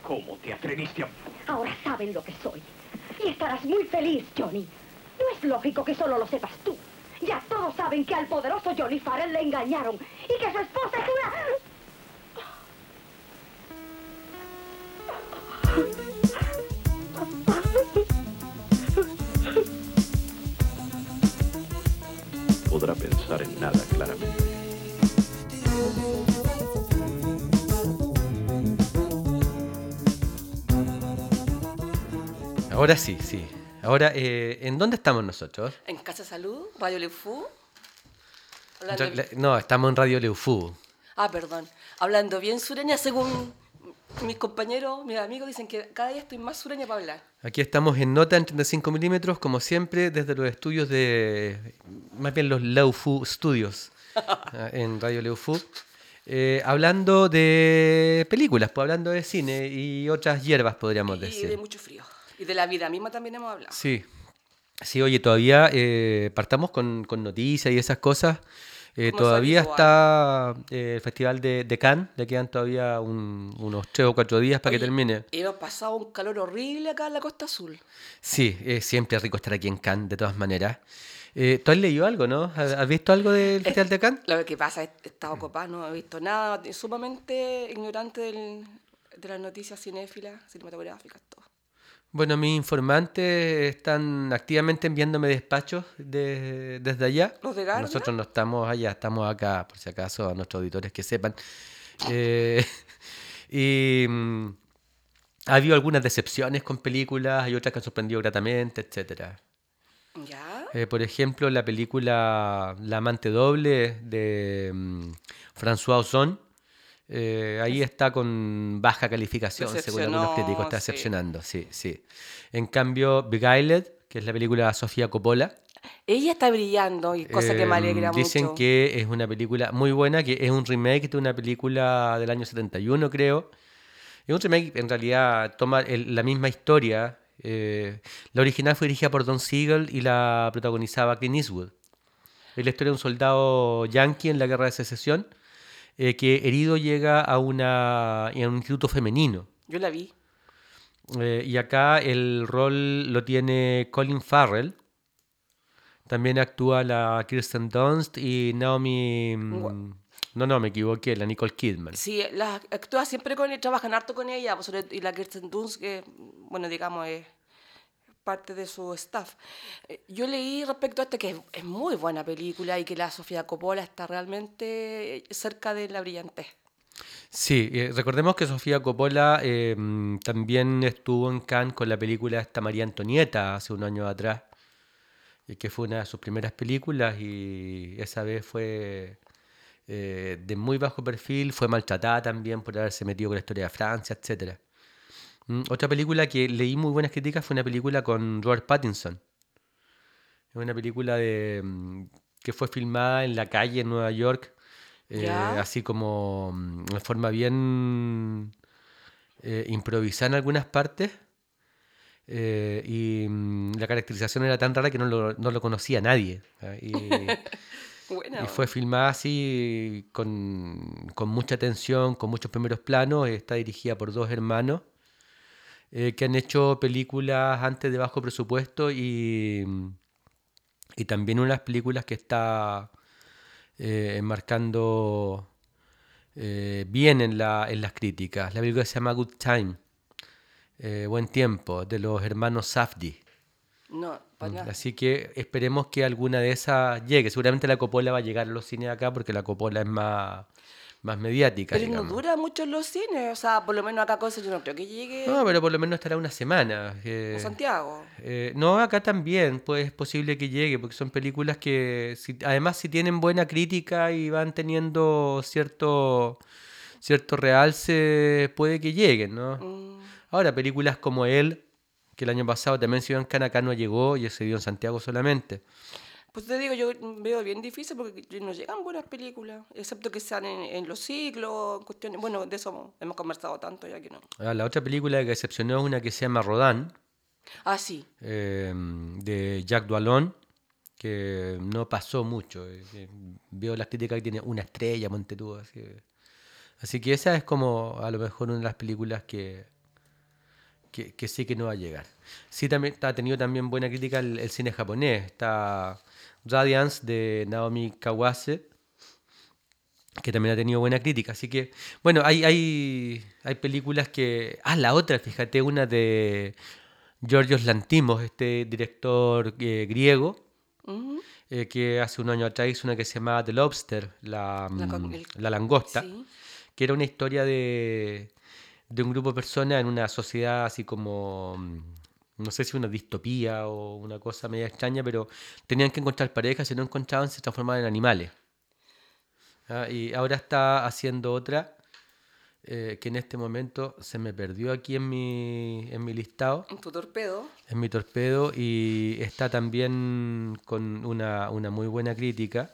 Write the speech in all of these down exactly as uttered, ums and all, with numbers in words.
¿Cómo te atreviste a...? Ahora saben lo que soy. Y estarás muy feliz, Johnny. No es lógico que solo lo sepas tú. Ya todos saben que al poderoso Johnny Farrell le engañaron y que su esposa es una... Podrá pensar en nada claramente. Ahora sí, sí. Ahora, eh, ¿en dónde estamos nosotros? En Casa Salud, Radio Leufú. Ra- la- No, estamos en Radio Leufú. Ah, perdón. Hablando bien sureña, según mis compañeros, mis amigos, dicen que cada día estoy más sureña para hablar. Aquí estamos en Nota en treinta y cinco milímetros, como siempre, desde los estudios de... Más bien los Leufú Studios, ah, en Radio Leufú. Eh, hablando de películas, pues hablando de cine y otras hierbas, podríamos Y decir. de mucho frío. Y de la vida misma también hemos hablado. Sí, sí, oye, todavía eh, partamos con, con noticias y esas cosas. Eh, Como todavía es está eh, el Festival de, de Cannes, le quedan todavía un- unos tres o cuatro días para que Oye, termine. hemos pasado un calor horrible acá en la Costa Azul. Sí, es siempre rico estar aquí en Cannes, de todas maneras. Eh, ¿tú has leído algo, no? ¿Has, has visto algo del Festival de Cannes? Lo que pasa es que he estado copada, no he visto nada, sumamente ignorante del- de las noticias cinéfilas, cinematográficas, todo. Bueno, mis informantes están activamente enviándome despachos de- desde allá. ¿Los de Guardia? Nosotros no estamos allá, estamos acá, por si acaso, a nuestros auditores que sepan. Eh, y mm, ha habido algunas decepciones con películas, hay otras que han sorprendido gratamente, etcétera. ¿Ya? Eh, por ejemplo, la película La amante doble de mm, François Ozon. Eh, ahí está con baja calificación, según algunos Decepcionó, críticos, está sí. decepcionando, sí, sí. En cambio, Beguiled, que es la película de Sofía Coppola, Ella está brillando, y cosa que me eh, alegra dicen mucho. que es una película muy buena, que es un remake de una película del año setenta y uno, creo. Es un remake, en realidad, toma el- la misma historia. eh, la original fue dirigida por Don Siegel y la protagonizaba Clint Eastwood. Es la historia de un soldado yanqui en la Guerra de Secesión eh, que herido llega a, una, a un instituto femenino. Yo la vi. Eh, y acá el rol lo tiene Colin Farrell. También actúa la Kirsten Dunst y Naomi... Gua- mm, No, no, me equivoqué, la Nicole Kidman. Sí, las actúa siempre con ella, trabajan harto con ella, pues, sobre- y la Kirsten Dunst, que, bueno, digamos, es parte de su staff. Eh, Yo leí respecto a esto que es, es muy buena película y que la Sofía Coppola está realmente cerca de la brillantez. Sí, eh, recordemos que Sofía Coppola eh, mm, también estuvo en Cannes con la película esta María Antonieta hace un año atrás, y que fue una de sus primeras películas y esa vez fue eh, de muy bajo perfil, fue maltratada también por haberse metido con la historia de Francia, etcétera. Mm, Otra película que leí muy buenas críticas fue una película con Robert Pattinson. Es una película de, mm, que fue filmada en la calle en Nueva York, eh, ¿Ya? así como mm, de forma bien eh, improvisada en algunas partes. eh, y mm, la caracterización era tan rara que no lo, no lo conocía nadie. ¿ah? Y, y Bueno, fue filmada así con, con mucha atención, con muchos primeros planos. Está dirigida por dos hermanos eh, que han hecho películas antes de bajo presupuesto y, y también unas películas que está eh, enmarcando eh, bien en, la, en las críticas. La película se llama Good Time, eh, Buen Tiempo, de los hermanos Safdie. no, para Mm, nada. Así que esperemos que alguna de esas llegue. Seguramente la Coppola va a llegar a los cines acá porque la Coppola es más, más mediática, Pero no digamos. dura mucho en los cines, o sea, por lo menos acá cosa yo no creo que llegue No, pero por lo menos estará una semana. a eh, Santiago. eh, no, acá también, pues es posible que llegue, porque son películas que, si- además, si tienen buena crítica y van teniendo cierto, cierto realce, puede que lleguen, ¿no? Mm, Ahora, películas como él, que el año pasado también se dio en Cannes, acá no llegó y se dio en Santiago solamente. Pues te digo, yo veo bien difícil porque no llegan buenas películas, excepto que sean en, en los ciclos, en cuestiones, bueno, de eso hemos conversado tanto ya que no. Ah, la otra película que decepcionó es una que se llama Rodin, Ah, sí, eh, de Jacques Doillon, que no pasó mucho. eh, eh, Veo las críticas que tiene una estrella, Montetú, así, que- así que esa es como a lo mejor una de las películas que, que, que sí que no va a llegar. Sí, también ha tenido también buena crítica el, el cine japonés. Está Radiance de Naomi Kawase, que también ha tenido buena crítica. Así que, bueno, hay, hay, hay películas que... Ah, la otra, fíjate, una de Yorgos Lanthimos, este director eh, griego, Ujú. eh, que hace un año atrás hizo una que se llamaba The Lobster, la, La co- mm, el- la langosta, Sí. que era una historia de, de un grupo de personas en una sociedad así como, mm, no sé si una distopía o una cosa media extraña, pero tenían que encontrar parejas, si no encontraban se transformaban en animales. ¿Ah? Y ahora está haciendo otra eh, que en este momento se me perdió aquí en mi, en mi listado, En tu torpedo. en mi torpedo, y está también con una, una muy buena crítica.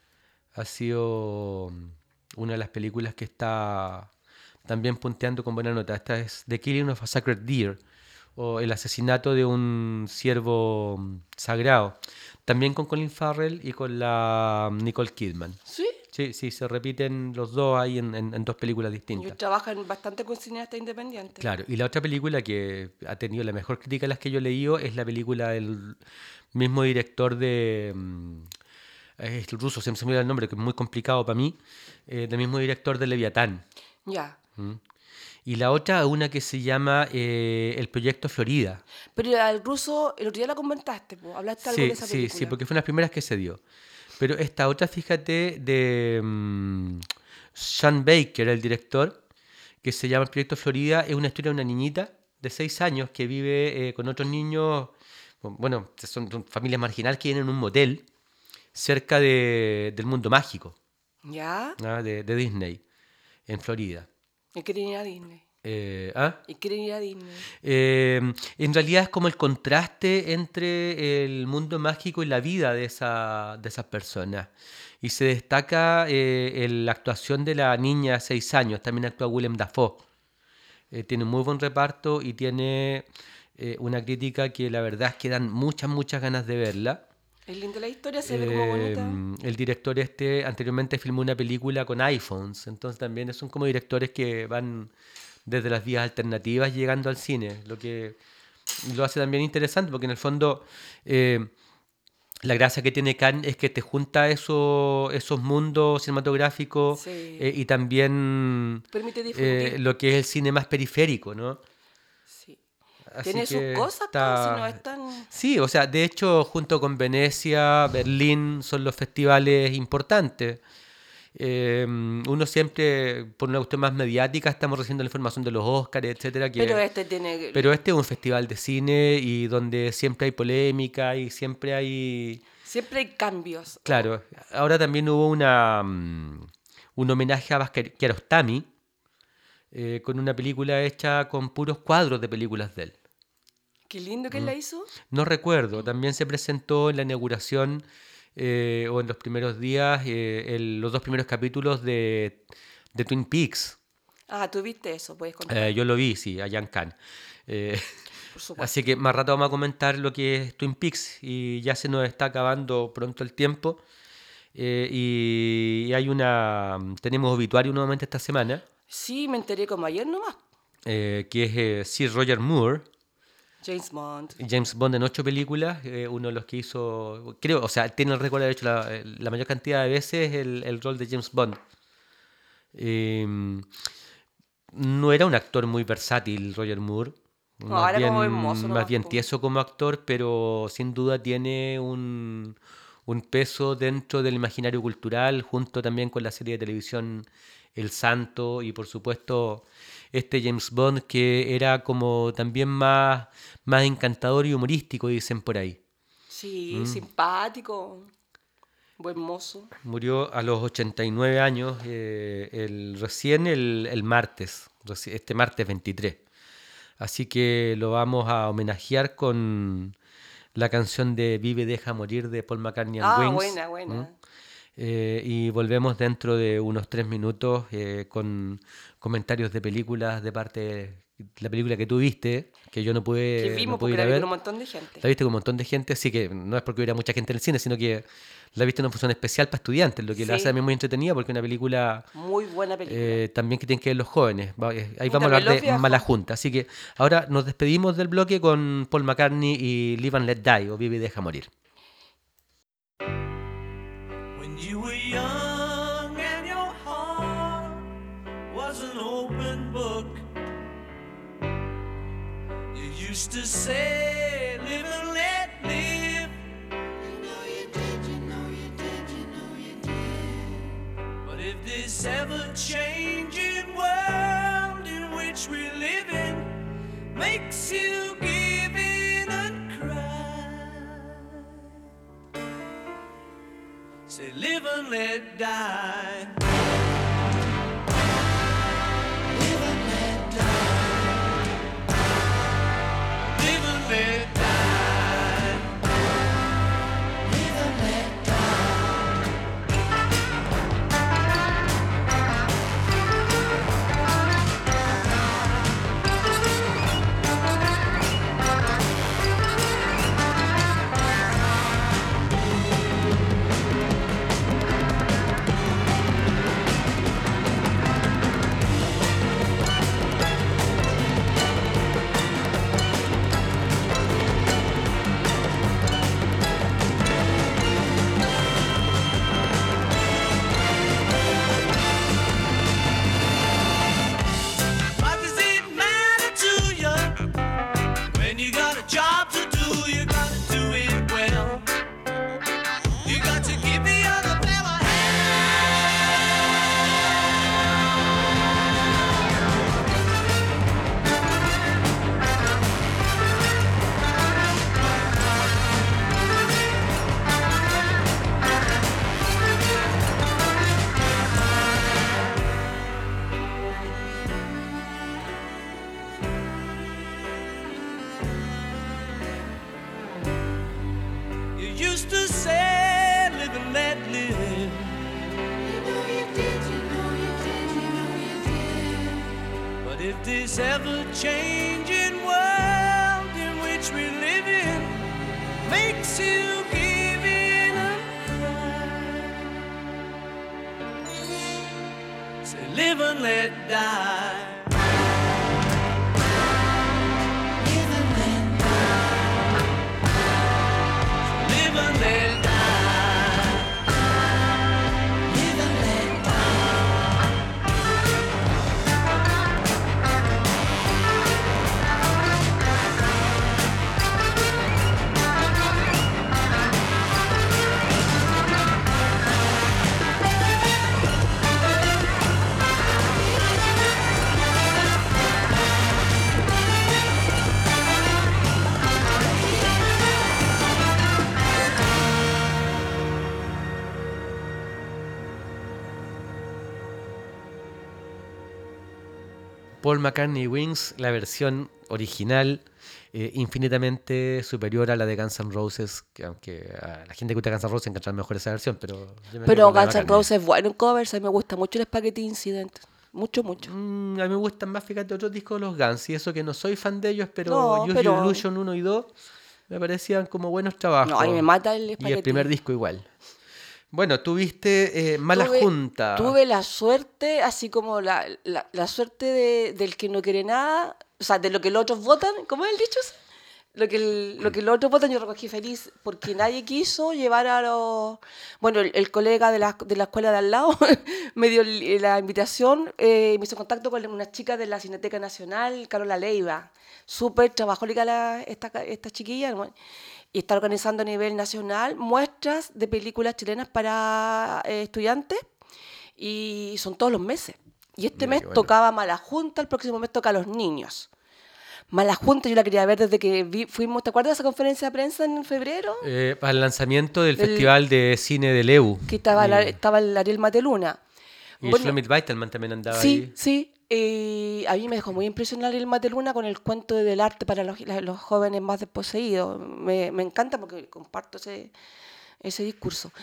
Ha sido una de las películas que está también punteando con buena nota. Esta es The Killing of a Sacred Deer, o El asesinato de un ciervo mm, sagrado. También con Colin Farrell y con la mm, Nicole Kidman. Sí. Sí, sí, se repiten los dos ahí en, en- en dos películas Ellos distintas. trabajan bastante con cineastas independientes. Claro, y la otra película que ha tenido la mejor crítica de las que yo he leído es la película del mismo director de... mm, es el ruso, se me se me olvida el nombre, que es muy complicado para mí, eh, del mismo director de Leviatán. Ya. ¿Mm? Y la otra, una que se llama eh, El Proyecto Florida. Pero al ruso, el otro día la comentaste, po. Hablaste algo de Sí, esa sí, película. sí, porque fue una de las primeras que se dio. Pero esta otra, fíjate, de mm, Sean Baker, el director, que se llama El Proyecto Florida, es una historia de una niñita de seis años que vive eh, con otros niños, bueno, son, son familias marginales que viven en un motel cerca de- del mundo mágico, ¿Ya? ¿ah? de, de Disney, en Florida. Y quieren ir a Disney. Eh, ¿ah? Y quieren ir a Disney. Eh, en realidad es como el contraste entre el mundo mágico y la vida de, esa, de esas personas. Y se destaca eh, el- la actuación de la niña de seis años, también actúa Willem Dafoe. Eh, tiene un muy buen reparto y tiene eh, una crítica que la verdad es que dan muchas, muchas ganas de verla. Es linda la historia, se ve como bonita. Eh, el director este anteriormente filmó una película con iPhones, entonces también son como directores que van desde las vías alternativas llegando al cine, lo que lo hace también interesante porque en el fondo eh, la gracia que tiene Cannes es que te junta eso- esos mundos cinematográficos Sí. eh, y también Permite eh, difundir. lo que es el cine más periférico, ¿no? Sí. Así Tiene sus que cosas, todo, si no está... es tan... Sí, o sea, de hecho, junto con Venecia, Berlín, son los festivales importantes. Eh, uno siempre, por una cuestión más mediática, estamos recibiendo la información de los Óscares, etcétera, que... Pero este tiene... Pero este es un festival de cine y donde siempre hay polémica y siempre hay... Siempre hay cambios. Claro, ahora también hubo una, mm, un homenaje a Vázquez Kiarostami eh, con una película hecha con puros cuadros de películas de él. Qué lindo Mm. que él la hizo. No recuerdo, también se presentó en la inauguración eh, o en los primeros días eh, el- los dos primeros capítulos de, de Twin Peaks. Ah, tú viste eso, puedes contar, Eh, yo lo vi, sí, allá en Cannes. Eh, por supuesto. así que más rato vamos a comentar lo que es Twin Peaks y ya se nos está acabando pronto el tiempo. Eh, y, y hay una... Tenemos obituario nuevamente esta semana, Sí, me enteré como ayer nomás. eh, que es eh, Sir Roger Moore. James Bond. James Bond en ocho películas, eh, uno de los que hizo, creo, o sea, tiene el récord de haber hecho la, la mayor cantidad de veces el, el rol de James Bond. Eh, no era un actor muy versátil, Roger Moore. No, Más era bien, como hermoso más nomás, bien po. tieso como actor, pero sin duda tiene un, un peso dentro del imaginario cultural, junto también con la serie de televisión El Santo y por supuesto este James Bond que era como también más, más encantador y humorístico, dicen por ahí. Sí, Mm. simpático. Buen mozo. Murió a los ochenta y nueve años, eh, el, recién el, el martes, reci- este martes veintitrés. Así que lo vamos a homenajear con la canción de Vive, deja morir de Paul McCartney and Ah, Wings. buena, buena. ¿Mm? Eh, y volvemos dentro de unos tres minutos eh, con comentarios de películas de parte la película que tú viste, que yo no pude, Que no vimos pude porque ir la a vi ver. con un montón de gente. La viste con un montón de gente, así que no es porque hubiera mucha gente en el cine, sino que la viste en una función especial para estudiantes, lo que la Sí. hace también muy entretenida porque es una película Muy buena película. eh, también que tienen que ver los jóvenes. Va- eh, Ahí Y vamos a también hablar los de viejos. Mala Junta. Así que ahora nos despedimos del bloque con Paul McCartney y Live and Let Die, o Vive y Deja Morir. When you were young and your heart was an open book, you used to say, live and let live. You know you did, you know you did, you know you did. But if this ever-changing world in which we live in makes you give in and cry, say live and let die. Live and let die. Live and let die. Live and let die. What does it matter to you when you got a job to do? You gotta do it well. You got to give the other fella you used to say, live and let live. You know you did, you know you did, you know you did. But if this ever-changing world in which we live in makes you give in and cry, say live and let die. Live and let die. Live and let die. Live and let die. Paul McCartney y Wings, la versión original, eh, infinitamente superior a la de Guns N' Roses, que aunque a la gente que gusta Guns N' Roses encuentra mejor esa versión, pero yo me quedo Pero con la de Guns N' McCartney. Roses es bueno en covers. A mí me gusta mucho el Spaghetti Incident. Mucho, mucho. Mm, a mí me gustan más, fíjate, otros discos de los Guns, y eso que no soy fan de ellos, pero No, Use pero- Your Illusion uno y dos me parecían como buenos trabajos. No, a mí me mata el Y el Spaghetti. primer disco igual. Bueno, tuviste eh, Mala Tuve- Junta. Tuve la suerte, así como la, la, la suerte de- del que no quiere nada, o sea, de lo que los otros votan, ¿cómo es el dicho? ese? Lo que, el- lo que los otros votan yo recogí feliz, porque nadie quiso llevar a los... Bueno, el, el colega de la, de la escuela de al lado me dio el- la invitación, eh, me hizo contacto con una chica de la Cineteca Nacional, Carola Leiva, súper trabajólica la, esta, esta chiquilla, ¿no? Y está organizando a nivel nacional muestras de películas chilenas para eh, estudiantes, y son todos los meses. Y este Mira, mes qué bueno. tocaba Mala Junta, el próximo mes toca a los niños. Mala Junta yo la quería ver desde que vi- fuimos, ¿te acuerdas de esa conferencia de prensa en febrero? Eh, para el lanzamiento del, Del- Festival de Cine de Leu. Que estaba, y, la- estaba el Ariel Mateluna. y Bueno, Shlomit Weitelman también andaba sí, ahí. sí. eh, a mí me dejó muy impresionado el Mateluna con el cuento del arte para los, la- los jóvenes más desposeídos. Me, me encanta porque comparto ese, ese discurso.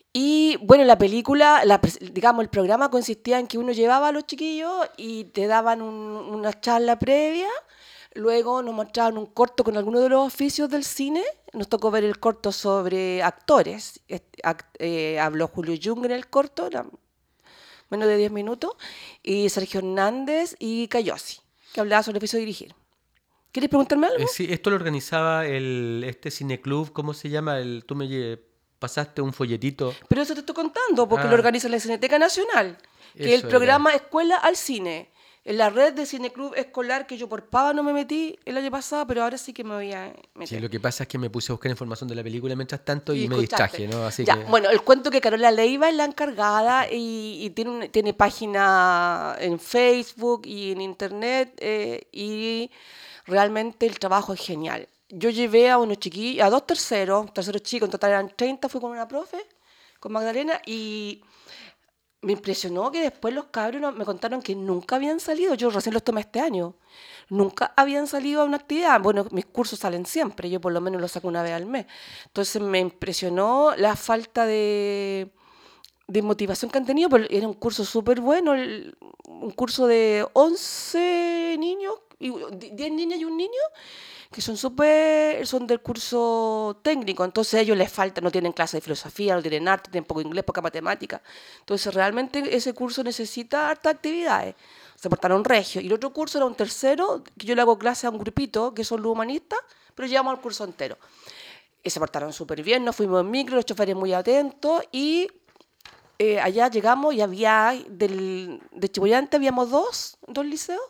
Y bueno, la película, la, pres- digamos, el programa consistía en que uno llevaba a los chiquillos y te daban un- una charla previa. Luego nos mostraban un corto con algunos de los oficios del cine. Nos tocó ver el corto sobre actores. Este, act- eh, habló Julio Jung en el corto, era menos de diez minutos. Y Sergio Hernández y Cayosi, que hablaba sobre el oficio de dirigir. ¿Quieres preguntarme algo? Eh, sí, esto lo organizaba el, este cineclub, ¿cómo se llama? El, tú me lle- pasaste un folletito. Pero eso te estoy contando, porque Ah. lo organiza la Cineteca Nacional, que es Eso el programa Escuela al Cine, en la red de cineclub escolar que yo por pava no me metí el año pasado, pero ahora sí que me voy a meter. Sí, lo que pasa es que me puse a buscar información de la película mientras tanto y, me escuchaste. distraje, ¿no? Así Ya, que... bueno, el cuento que Carola Leiva es la encargada y, y tiene, un- tiene página en Facebook y en Internet eh, y realmente el trabajo es genial. Yo llevé a unos chiquillos, a dos terceros, terceros chicos, en total eran treinta, fui con una profe, con Magdalena, y me impresionó que después los cabros no- me contaron que nunca habían salido, yo recién los tomé este año, nunca habían salido a una actividad. Bueno, mis cursos salen siempre, yo por lo menos los saco una vez al mes. Entonces me impresionó la falta de, de motivación que han tenido, pero era un curso súper bueno, el- un curso de once niños, y diez niñas y un niño, que son súper, son del curso técnico, entonces a ellos les falta, no tienen clase de filosofía, no tienen arte, tienen poco inglés, poca matemática, entonces realmente ese curso necesita hartas actividades, se portaron regio, y el otro curso era un tercero, que yo le hago clase a un grupito, que son los humanistas, pero llevamos al curso entero, y se portaron súper bien, nos fuimos en micro, los choferes muy atentos, y eh, allá llegamos y había, del, de Chihuayante habíamos dos, dos liceos,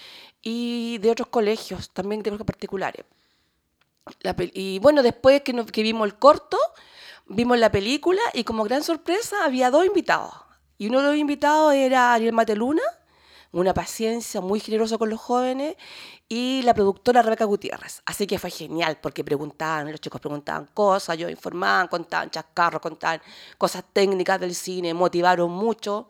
y de otros colegios, también de colegios particulares. La pel- y bueno, después que, nos- que vimos el corto, vimos la película y como gran sorpresa había dos invitados. Y uno de los invitados era Ariel Mateluna, una paciencia muy generosa con los jóvenes, y la productora Rebeca Gutiérrez. Así que fue genial porque preguntaban, los chicos preguntaban cosas, yo informaban, contaban chascarros, contaban cosas técnicas del cine, motivaron mucho.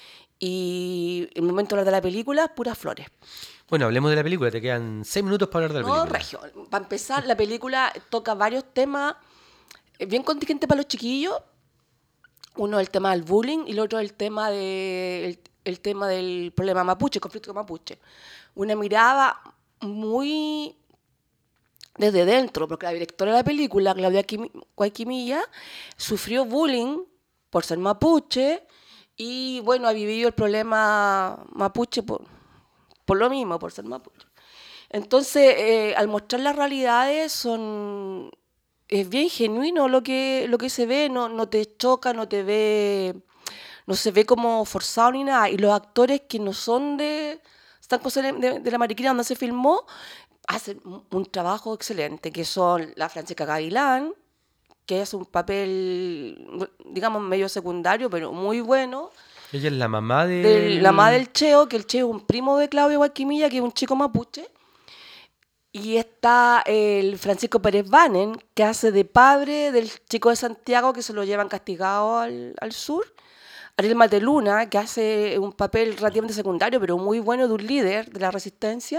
Y el momento de hablar de la película, puras flores. Bueno, hablemos de la película, te quedan seis minutos para hablar de la No, película. regio. Para empezar, la película toca varios temas eh, bien contingentes para los chiquillos. Uno el tema del bullying y el otro el tema, de, el, el tema del problema mapuche, el conflicto mapuche. Una mirada muy desde dentro, porque la directora de la película, Claudia Quimi- Guayquimilla, sufrió bullying por ser mapuche y, bueno, ha vivido el problema mapuche por, por lo mismo, por ser mapuche. Entonces, eh, al mostrar las realidades, son es bien genuino lo que, lo que se ve, no, no te choca, no te ve, no se ve como forzado ni nada. Y los actores que no son de San José de, de- de la Mariquina, donde se filmó, hacen un, un trabajo excelente, que son la Francesca Gavilán, que es un papel, digamos, medio secundario, pero muy bueno. Ella es la mamá de... Del- la mamá del Cheo, que el Cheo es un primo de Claudio Gualquimilla, que es un chico mapuche. Y está el Francisco Pérez Banen, que hace de padre del chico de Santiago que se lo llevan castigado al, al sur. Ariel Mateluna, que hace un papel relativamente secundario, pero muy bueno, de un líder de la resistencia.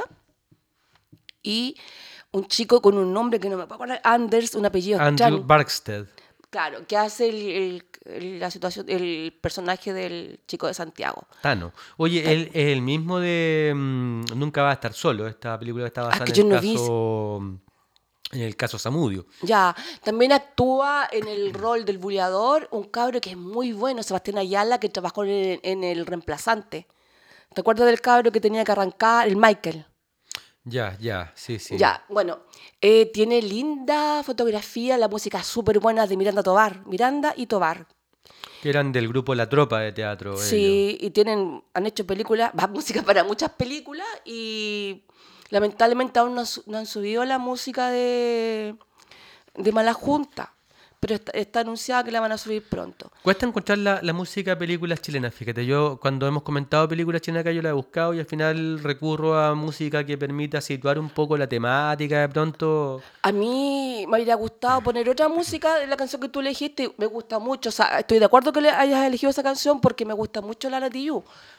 Y un chico con un nombre que no me puedo acordar, Anders, un apellido Andrew extraño. Barksted. Claro, que hace el, el- el- la situación, el personaje del chico de Santiago. Tano. Oye, él es el mismo de mm, Nunca va a estar solo. Esta película está basada que en yo el no vi. caso en el caso Zamudio. Ya, también actúa en el rol del buleador un cabro que es muy bueno, Sebastián Ayala, que trabajó en, en El Reemplazante. ¿Te acuerdas del cabro que tenía que arrancar? El Michael. Ya, ya, sí, sí. Ya, bueno, eh, tiene linda fotografía, la música súper buena de Miranda Tobar. Miranda y Tobar. Que eran del grupo La Tropa de teatro. ellos. Sí, y tienen, han hecho películas, va música para muchas películas y lamentablemente aún no, su- no han subido la música de, de Mala Junta, pero está, está anunciada que la van a subir pronto. Cuesta encontrar la, la música de películas chilenas, fíjate, yo cuando hemos comentado películas chilenas acá yo la he buscado y al final recurro a música que permita situar un poco la temática de pronto. A mí me hubiera gustado poner otra música de la canción que tú elegiste, me gusta mucho, o sea, estoy de acuerdo que le hayas elegido esa canción porque me gusta mucho la Natiyú,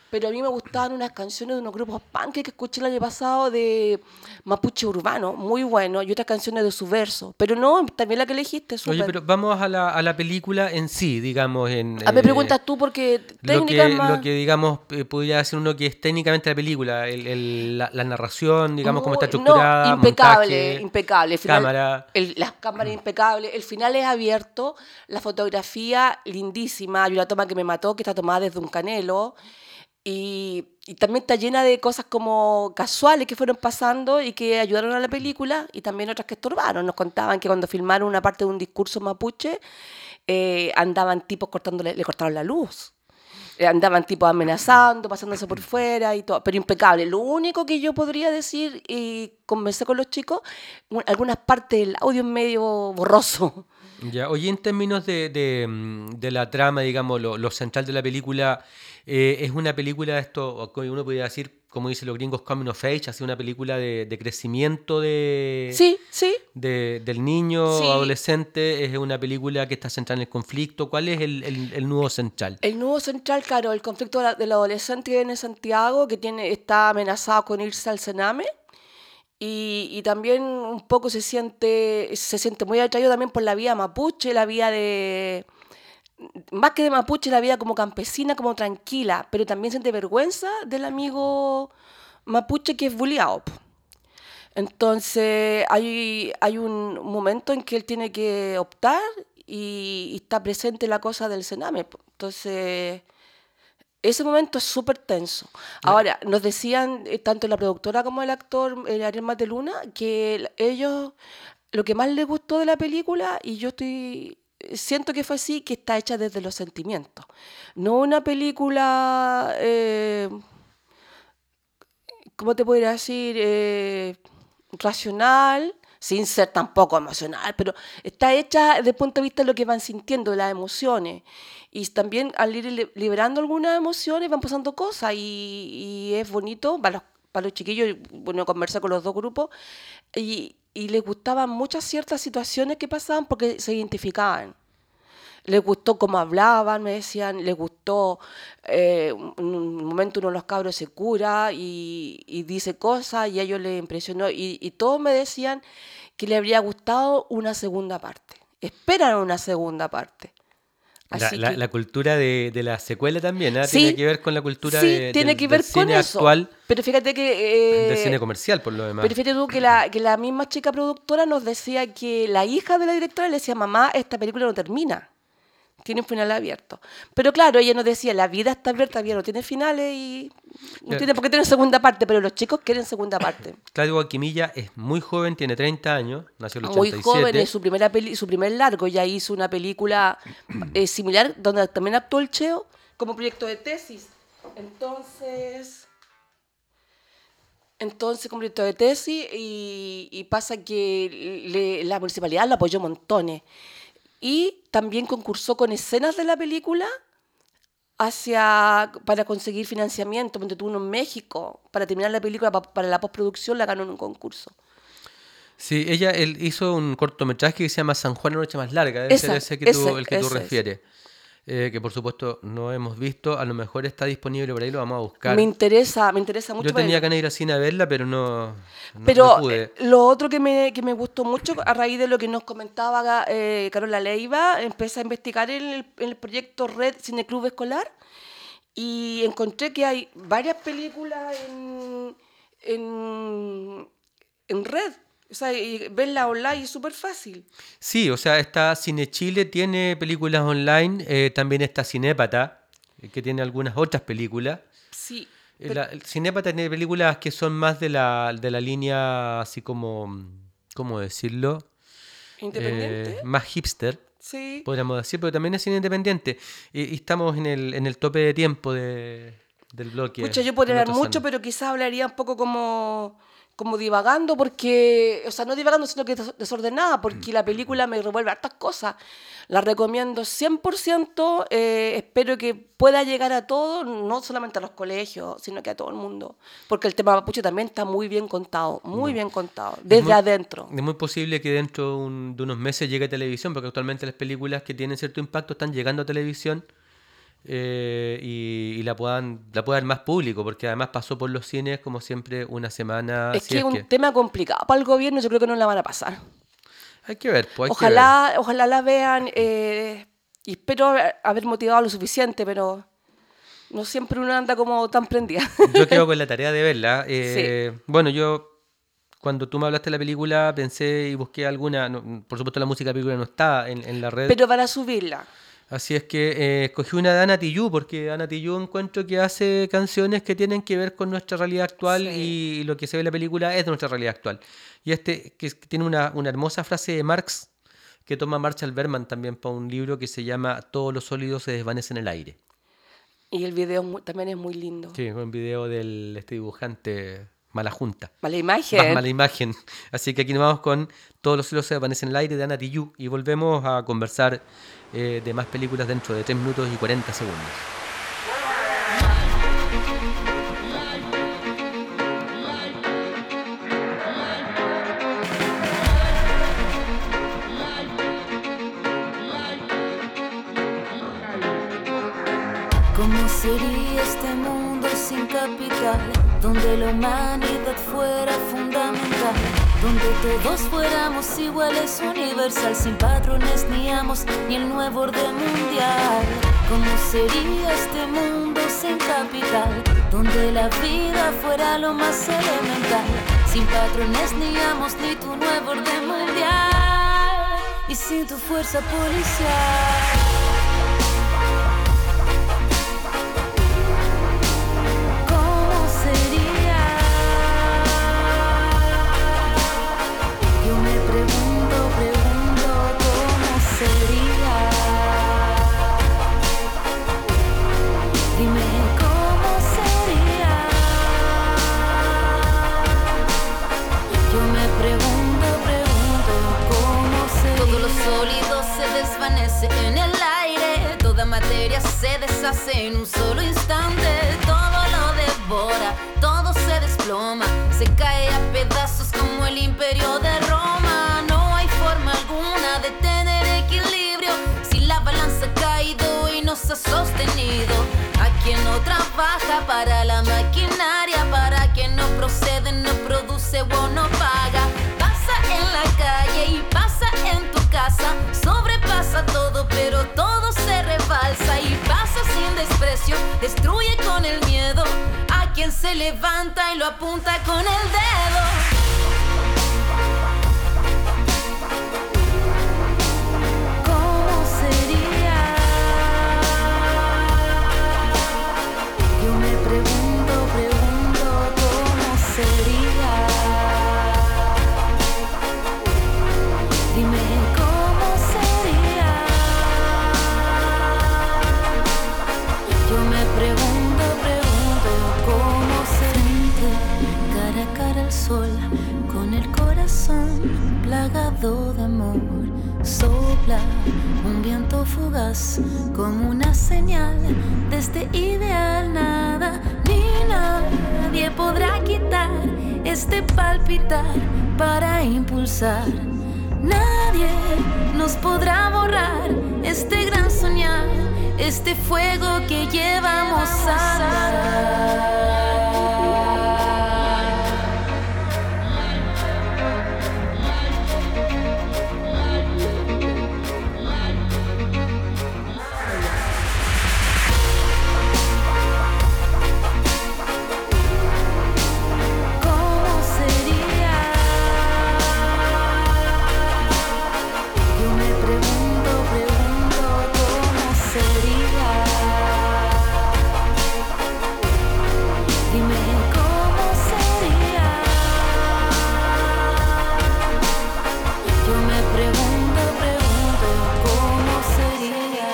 pero a mí me gustaban unas canciones de unos grupos punk que escuché el año pasado de Mapuche Urbano, muy bueno, y otras canciones de Subverso. Pero no, también la que elegiste, súper. Oye, pero vamos a la, a la película en sí, digamos. En, Ah, me eh, preguntas tú porque lo técnicas que, más... lo que, digamos, eh, podría decir uno que es técnicamente la película, el, el- la, la narración, digamos, cómo está Muy- estructurada, no, impecable, montaje, impecable. El final- cámara. el- las cámaras impecables. El final es abierto, la fotografía lindísima. Hay una toma que me mató, que está tomada desde un canelo. Y, y también está llena de cosas como casuales que fueron pasando y que ayudaron a la película, y también otras que estorbaron. Nos contaban que cuando filmaron una parte de un discurso mapuche, eh, andaban tipos cortándole, le cortaron la luz. Eh, Andaban tipos amenazando, pasándose por fuera y todo, pero impecable. Lo único que yo podría decir, y conversé con los chicos, un- algunas partes del audio es medio borroso. Ya, oye, en términos de, de, mm, de la trama, digamos, lo, lo central de la película, eh, es una película, esto, o como uno podría decir, como dicen los gringos, coming of age, así una película de, de crecimiento de, Sí, sí. de- del niño Sí. adolescente, es una película que está centrada en el conflicto. ¿Cuál es el, el, el nudo central? El nudo central, claro, el conflicto de la- del adolescente que viene en Santiago, que tiene, está amenazado con irse al Sename. Y, y también un poco se siente, se siente muy atraído también por la vida mapuche, la vida de, más que de mapuche, la vida como campesina, como tranquila, pero también siente vergüenza del amigo mapuche que es bulliado, po. Entonces hay, hay un momento en que él tiene que optar y, y está presente la cosa del Sename, po. Entonces ese momento es súper tenso. Ahora, nos decían, eh, tanto la productora como el actor, eh, Ariel Mateluna, que el- ellos, lo que más les gustó de la película, y yo estoy, siento que fue así, que está hecha desde los sentimientos. No una película, eh, ¿cómo te podría decir? Eh, racional, sin ser tampoco emocional, pero está hecha desde el punto de vista de lo que van sintiendo, de las emociones. Y también al ir li- liberando algunas emociones van pasando cosas, y, y es bonito para los, para los chiquillos. Bueno, conversé con los dos grupos y, y les gustaban muchas ciertas situaciones que pasaban porque se identificaban. Les gustó cómo hablaban, me decían, les gustó, eh, un, un momento uno de los cabros se cura y, y dice cosas y a ellos les impresionó, y, y todos me decían que les habría gustado una segunda parte. Esperan una segunda parte. La, Así la- que, la cultura de, de la secuela también, ¿eh? Sí, Tiene que ver con la cultura sí, de- tiene del, que del ver con cine eso. actual, Pero fíjate que... del eh, cine comercial, por lo demás. Pero fíjate tú que la, que la misma chica productora nos decía que la hija de la directora le decía: mamá, esta película no termina, tiene un final abierto. Pero claro, ella nos decía: la vida está abierta, todavía no tiene finales y no Ya. tiene por qué tener segunda parte, pero los chicos quieren segunda parte. Claudio Guaquimilla es muy joven, tiene treinta años, nació en el Muy ochenta y joven, siete. es su, primera peli, su primer largo, ya hizo una película eh, similar, donde también actuó el Cheo, como proyecto de tesis. Entonces... Entonces, como proyecto de tesis, y, y pasa que le- la municipalidad lo apoyó montones. Y también concursó con escenas de la película hacia, para conseguir financiamiento. Ponte tú, uno en México, para terminar la película, pa- para la postproducción, la ganó en un concurso. Sí, ella él hizo un cortometraje que se llama San Juan, una noche más larga, debe Esa, ser ese que tú, ese, el que tú ese es. refieres. Eh, que por supuesto no hemos visto, a lo mejor está disponible por ahí, lo vamos a buscar. Me interesa, me interesa mucho. Yo tenía verlo. ganas de ir al cine a verla, pero no, no, Pero no pude. eh, lo otro que me, que me gustó mucho, a raíz de lo que nos comentaba eh, Carola Leiva, empecé a investigar en el, en el proyecto Red Cineclub Escolar, y encontré que hay varias películas en, en, en red. O sea, y verla online es súper fácil. Sí, o sea, está Cine Chile, tiene películas online, eh, también está Cinépata, eh, que tiene algunas otras películas. Sí. Eh, pero- La, el Cinépata tiene películas que son más de la, de la línea, así como, ¿cómo decirlo? ¿Independiente? Eh, más hipster, Sí. podríamos decir, pero también es cine independiente. Y, y estamos en el, en el tope de tiempo de, del bloque. Pucha, yo podría hablar Renato mucho, Sano. pero quizás hablaría un poco como, como divagando, porque, o sea, no divagando, sino que des- desordenada, porque la película me revuelve hartas cosas. La recomiendo cien por ciento, eh, espero que pueda llegar a todos, no solamente a los colegios, sino que a todo el mundo, porque el tema mapuche también está muy bien contado, muy bien contado, desde muy- adentro. Es muy posible que dentro de, un- de unos meses llegue a televisión, porque actualmente las películas que tienen cierto impacto están llegando a televisión. eh, y, y la puedan la pueda ver más público, porque además pasó por los cines como siempre una semana. Es si que es un tema complicado para el gobierno, yo creo que no la van a pasar. Hay que ver, pues hay Ojalá, ojalá la vean eh, y espero haber motivado lo suficiente, pero no siempre uno anda como tan prendida. que ver. Yo quedo con la tarea de verla. Eh, Bueno, yo cuando tú me hablaste de la película pensé y busqué alguna, no, por supuesto la música de la película no está en, en la red. Pero para subirla. Así es que eh, escogí una de Ana Tijoux, porque Ana Tijoux encuentro que hace canciones que tienen que ver con nuestra realidad actual Sí. y lo que se ve en la película es de nuestra realidad actual. Y este que, es- que tiene una, una hermosa frase de Marx que toma Marshall Berman también para un libro que se llama Todos los sólidos se desvanecen en el aire. Y el video es muy- también es muy lindo. Sí, un video del este dibujante Mala Junta. Mala Más imagen. mala imagen. Así que aquí nos vamos con Todos los cielos se desvanecen en el aire de Ana Tijoux y volvemos a conversar eh, de más películas dentro de tres minutos y cuarenta segundos. ¿Cómo sería este mundo sin capital? Donde la humanidad fuera fundamental, donde todos fuéramos iguales, universal, sin patrones ni amos, ni el nuevo orden mundial. ¿Cómo sería este mundo sin capital? Donde la vida fuera lo más elemental, sin patrones ni amos, ni tu nuevo orden mundial, y sin tu fuerza policial. En el aire, toda materia se deshace en un solo instante. Todo lo devora, todo se desploma, se cae a pedazos como el imperio de Roma. No hay forma alguna de tener equilibrio si la balanza ha caído y no se ha sostenido. A quien no trabaja para la maquinaria, para quien no procede, no produce o no paga. Pasa en la calle y pasa en tu casa, sobrepasa todo, pero todo se rebalsa y pasa sin desprecio, destruye con el miedo a quien se levanta y lo apunta con el dedo. ¿Cómo sería? Yo me pregunto, pregunto cómo sería. Dime cómo sería. Yo me pregunto, pregunto cómo sería. Cara a cara al sol, con el corazón plagado de amor, sopla un viento fugaz como una señal de este ideal. Nada ni nadie podrá quitar este palpitar para impulsar. Nadie nos podrá borrar este gran soñar, este fuego que llevamos a dar. ¿Cómo sería? Yo me pregunto, pregunto cómo sería. Dime cómo sería. Yo me pregunto, pregunto cómo sería.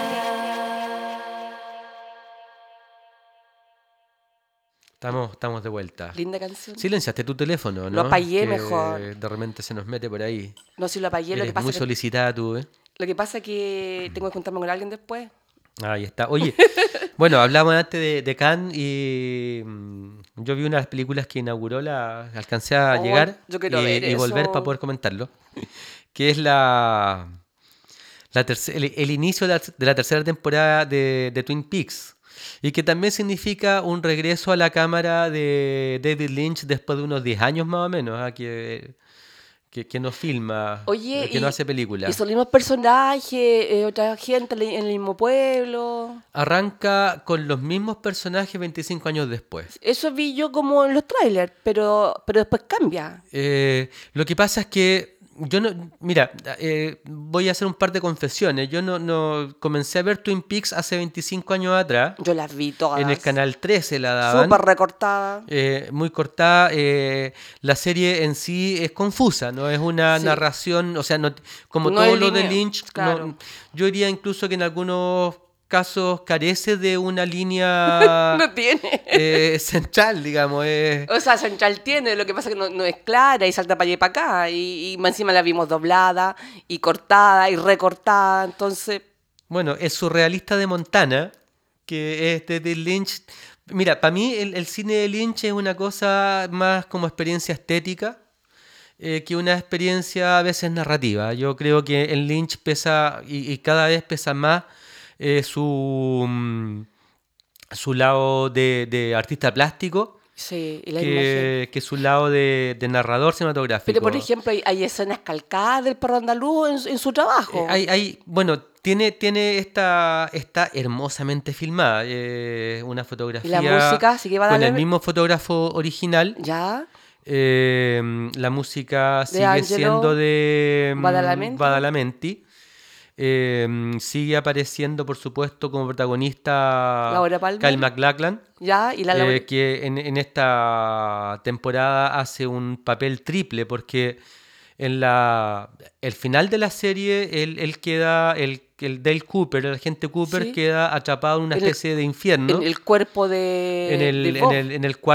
Estamos, estamos de vuelta. Linda canción. Silenciaste tu teléfono, ¿no? Lo apagué Que mejor. De repente se nos mete por ahí. No, si lo apagué, lo Eres que pasa muy que, solicitada tú, ¿eh? lo que pasa que tengo que juntarme con alguien después. Ahí está. Oye, bueno, hablamos antes de, de Cannes y mm, yo vi una de las películas que inauguró la... Alcancé a Oh, llegar yo quiero y, ver y volver eso. para poder comentarlo. Que es la... La terce- el, el inicio de la, de la tercera temporada de, de Twin Peaks. Y que también significa un regreso a la cámara de David Lynch después de unos diez años más o menos, ¿ah? que, que, que no filma, Oye, que no y, hace películas. y son los mismos personajes, eh, otra gente en el en el mismo pueblo. Arranca con los mismos personajes veinticinco años después. Eso vi yo como en los trailers, pero, pero después cambia. Eh, lo que pasa es que yo no, mira, eh, voy a hacer un par de confesiones. Yo no, no comencé a ver Twin Peaks hace veinticinco años atrás. Yo las vi todas. En el canal trece la daban. Súper recortada. Eh, muy cortada. eh, la serie en sí es confusa, no es una Sí. narración, o sea, no, como No todo es lo de línea, Lynch, claro. no- yo diría incluso que en algunos casos carece de una línea No tiene. eh, central, digamos. eh. O sea, Central tiene, lo que pasa es que no, no es clara y salta para allá y para acá. Y, y más encima la vimos doblada y cortada y recortada. Entonces, Bueno, el surrealista de Montana, que es de, de Lynch. Mira, para mí el, el cine de Lynch es una cosa más como experiencia estética eh, que una experiencia a veces narrativa. Yo creo que en Lynch pesa, y, y cada vez pesa más eh, su, mm, su lado de, de artista plástico sí, y la imagen. que, que su lado de, de narrador cinematográfico. Pero, por ejemplo, hay, hay escenas calcadas del perro andaluz en, su- en su trabajo. Eh, hay, hay, bueno, tiene, tiene esta, está hermosamente filmada, eh, una fotografía música? Sí que va a con darle- el mismo fotógrafo original. ¿Ya? Eh, la música sigue Angelo siendo de mm, Badalamenti. Badalamenti. Eh, sigue apareciendo, por supuesto, como protagonista Laura Palmer. Kyle MacLachlan, ¿Ya? Y la eh, que en, en esta temporada hace un papel triple porque en la el final de la serie él, él queda el, el Dale Cooper, el agente Cooper Sí. queda atrapado en una En el- especie de infierno en el cuerpo de. en el, de en Bob. el, en el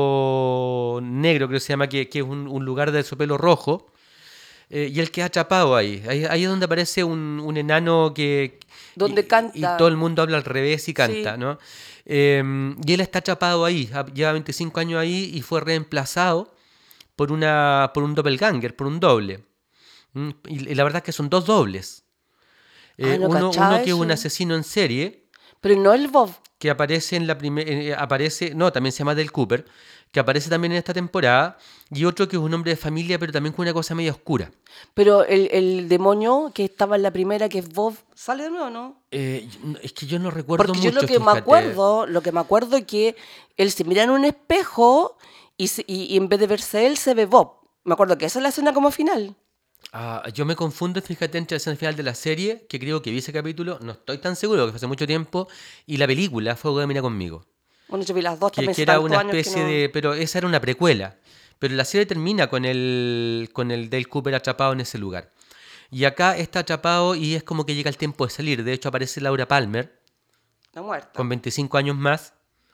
cuarto negro, creo que se llama, que, que es un, un lugar de su pelo rojo. Eh, y él queda atrapado ahí. ahí. Ahí es donde aparece un, un enano que... Donde y- canta. Y todo el mundo habla al revés y canta, Sí. ¿no? Eh, y él está atrapado ahí. ha- Lleva veinticinco años ahí y fue reemplazado por, una, por un doppelganger, por un doble. ¿Mm? Y, y la verdad es que son dos dobles. Eh, Ah, no uno, cachaba uno que es un eso. asesino en serie Pero no el Bob. que aparece en la primera, aparece, no, también se llama Del Cooper, que aparece también en esta temporada, y otro que es un hombre de familia, pero también con una cosa media oscura. Pero el, el demonio que estaba en la primera, que es Bob, ¿sale de nuevo, no? Eh, es que yo no recuerdo Porque mucho, yo lo que me fíjate. acuerdo, lo que me acuerdo es que él se mira en un espejo y, se- y, y en vez de verse él, se ve Bob. Me acuerdo que esa es la escena como final. Ah, yo me confundo, fíjate, entre la escena final de la serie, que creo que vi ese capítulo, no estoy tan seguro, que fue hace mucho tiempo, y la película, Fuego de Mira Conmigo. Bueno, yo vi las dos Que, también. que hace era tantos una años que especie no- de... Pero esa era una precuela. Pero la serie termina con el, con el Dale Cooper atrapado en ese lugar. Y acá está atrapado y es como que llega el tiempo de salir. De hecho, aparece Laura Palmer, La muerta. con veinticinco años más,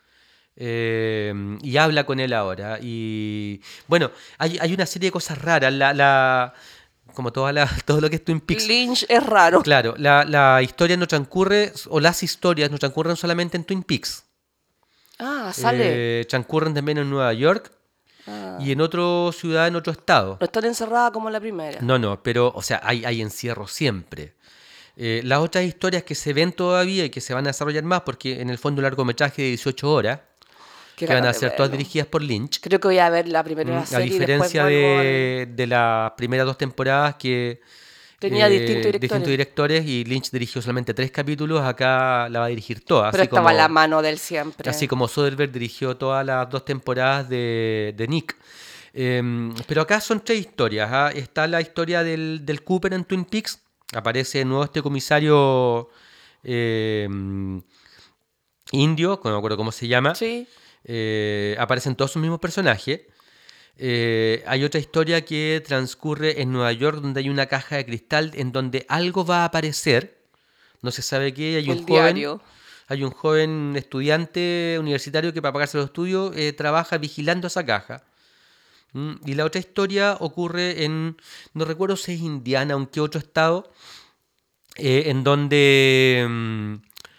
eh, y habla con él ahora. Y bueno, hay, hay una serie de cosas raras. La, la, como toda la, todo lo que es Twin Peaks. Lynch es raro. Claro, la, la historia no transcurre, o las historias no transcurren solamente en Twin Peaks. Ah, sale. Eh, transcurren también en Nueva York Ah. y en otra ciudad, en otro estado. No están encerradas como la primera. No, no, pero, o sea, hay, hay encierro siempre. Eh, las otras historias que se ven todavía y que se van a desarrollar más, porque en el fondo un largometraje de dieciocho horas, Qué que van a ganas de ser todas verlo. dirigidas por Lynch, Creo que voy a ver la primera mm, a serie diferencia y después vuelvo a- de, de las primeras dos temporadas que Tenía eh, distintos directores. distintos directores y Lynch dirigió solamente tres capítulos, acá la va a dirigir toda. Pero así estaba como, a la mano del siempre. Así como Soderbergh dirigió todas las dos temporadas de, de Nick. Eh, pero acá son tres historias. ¿ah? Está la historia del, del Cooper en Twin Peaks. Aparece de nuevo este comisario eh, indio, no me acuerdo cómo se llama. Sí. Eh, aparecen todos sus mismos personajes. Eh, hay otra historia que transcurre en Nueva York donde hay una caja de cristal en donde algo va a aparecer. No se sabe qué. Hay un El joven, diario. hay un joven estudiante universitario que para pagarse los estudios eh, trabaja vigilando esa caja. ¿Mm? Y la otra historia ocurre en, no recuerdo si es Indiana o en qué otro estado, eh, en donde mm,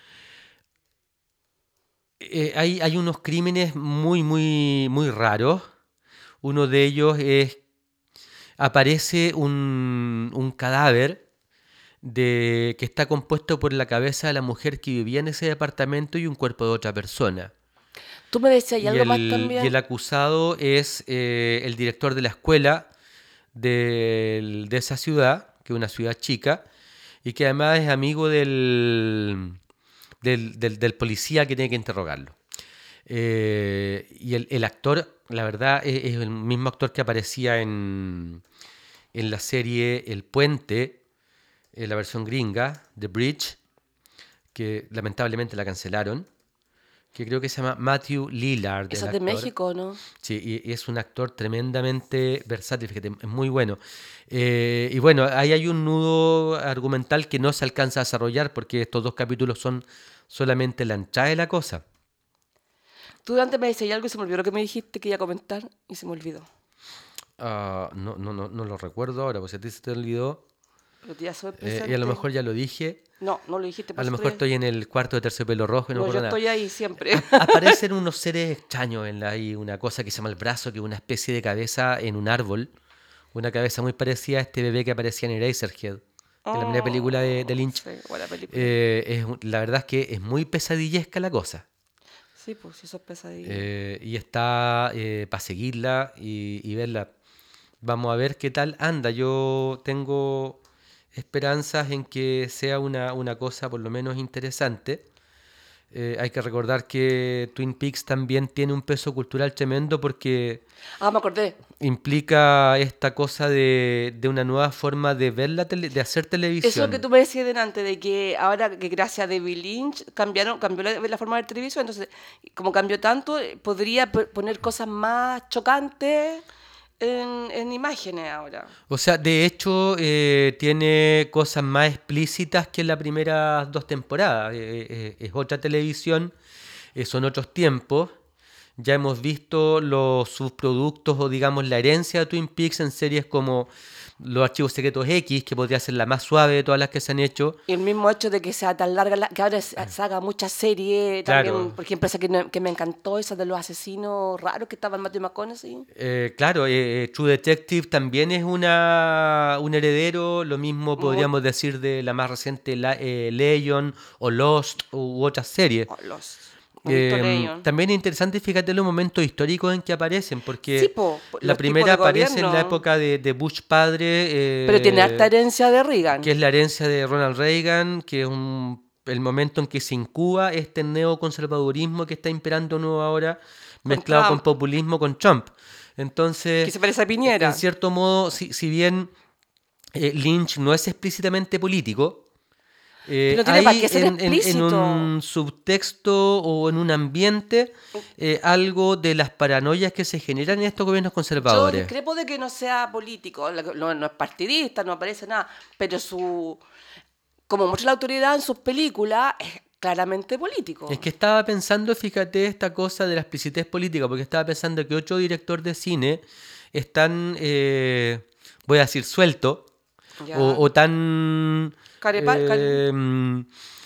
eh, hay, hay unos crímenes muy, muy, muy raros. Uno de ellos es, aparece un, un cadáver de que está compuesto por la cabeza de la mujer que vivía en ese departamento y un cuerpo de otra persona. Tú me decías y Y algo más el, también. y el acusado es eh, el director de la escuela del- de esa ciudad, que es una ciudad chica, y que además es amigo del, del, del- del policía que tiene que interrogarlo. Eh, y el, el actor, la verdad, es, es el mismo actor que aparecía en, en la serie El Puente, en la versión gringa, The Bridge, que lamentablemente la cancelaron, que creo que se llama Matthew Lillard, Esa el es de actor. México, ¿no? Sí, y, y es un actor tremendamente versátil, fíjate, es muy bueno. Eh, y bueno, ahí hay un nudo argumental que no se alcanza a desarrollar porque estos dos capítulos son solamente la entrada de la cosa. Tú antes me decías algo y se me olvidó lo que me dijiste que iba a comentar y se me olvidó. Ah, no, no, no, no lo recuerdo ahora, pues si a ti se te olvidó, Pero ya soy eh, presente. y a lo mejor ya lo dije, No, no lo dijiste. a por lo eso mejor estoy en el cuarto de Terciopelo Rojo y no, No, me yo acuerdo nada. estoy ahí siempre. Aparecen unos seres extraños en la, hay una cosa que se llama el brazo, que es una especie de cabeza en un árbol, una cabeza muy parecida a este bebé que aparecía en Eraserhead, en la primera película de, de Lynch. Sí, buena película. Eh, es un- la verdad es que es muy pesadillesca la cosa. Sí, pues sí, eso es pesadilla. Eh, y está para seguirla y, y verla. Vamos a ver qué tal anda. Yo tengo esperanzas en que sea una, una cosa por lo menos interesante. Eh, hay que recordar que Twin Peaks también tiene un peso cultural tremendo porque Ah, me acordé. implica esta cosa de, de una nueva forma de ver la tele- de hacer televisión. Eso que tú me decías delante, de que ahora que gracias a David Lynch cambiaron, cambió la, la forma de ver televisión, entonces, como cambió tanto, eh, podría p- poner cosas más chocantes en, en imágenes ahora. O sea, de hecho, eh, tiene cosas más explícitas que en las primeras dos temporadas. Eh, eh, es otra televisión, eh, son otros tiempos. Ya hemos visto los subproductos o, digamos, la herencia de Twin Peaks en series como Los Archivos Secretos X, que podría ser la más suave de todas las que se han hecho. Y el mismo hecho de que sea tan larga, la- que ahora se se haga muchas series, Claro. también, por ejemplo, esa que, no- que me encantó, esa de los asesinos raros que estaban Matthew McConaughey. Eh, claro, eh, True Detective también es una, un heredero, lo mismo podríamos decir de la más reciente la, eh, Legion o Lost u otras series. Oh, los... no he visto Eh, Legion. también es interesante, fíjate los momentos históricos en que aparecen, porque Sí, po, los la tipos primera de aparece en la gobierno. época de, de Bush padre, eh, Pero tiene harta herencia de Reagan. que es la herencia de Ronald Reagan, que es un, el momento en que se incuba este neoconservadurismo que está imperando nuevo ahora, mezclado con Trump. populismo con Trump. Entonces, Que se parece a Piñera. en cierto modo, si, si bien eh, Lynch no es explícitamente político, eh, Pero tiene hay para qué ser en, en- en explícito. un subtexto o en un ambiente eh, algo de las paranoias que se generan en estos gobiernos Yo conservadores. discrepo de que no sea político, la- no, no es partidista, no aparece nada, pero su, como muestra la autoridad en sus películas, es claramente político. Es que estaba pensando, fíjate, esta cosa de la explicitez política, porque estaba pensando que otro director de cine es tan, eh, voy a decir, suelto, Ya. o, o tan Carepa- care- eh, mm,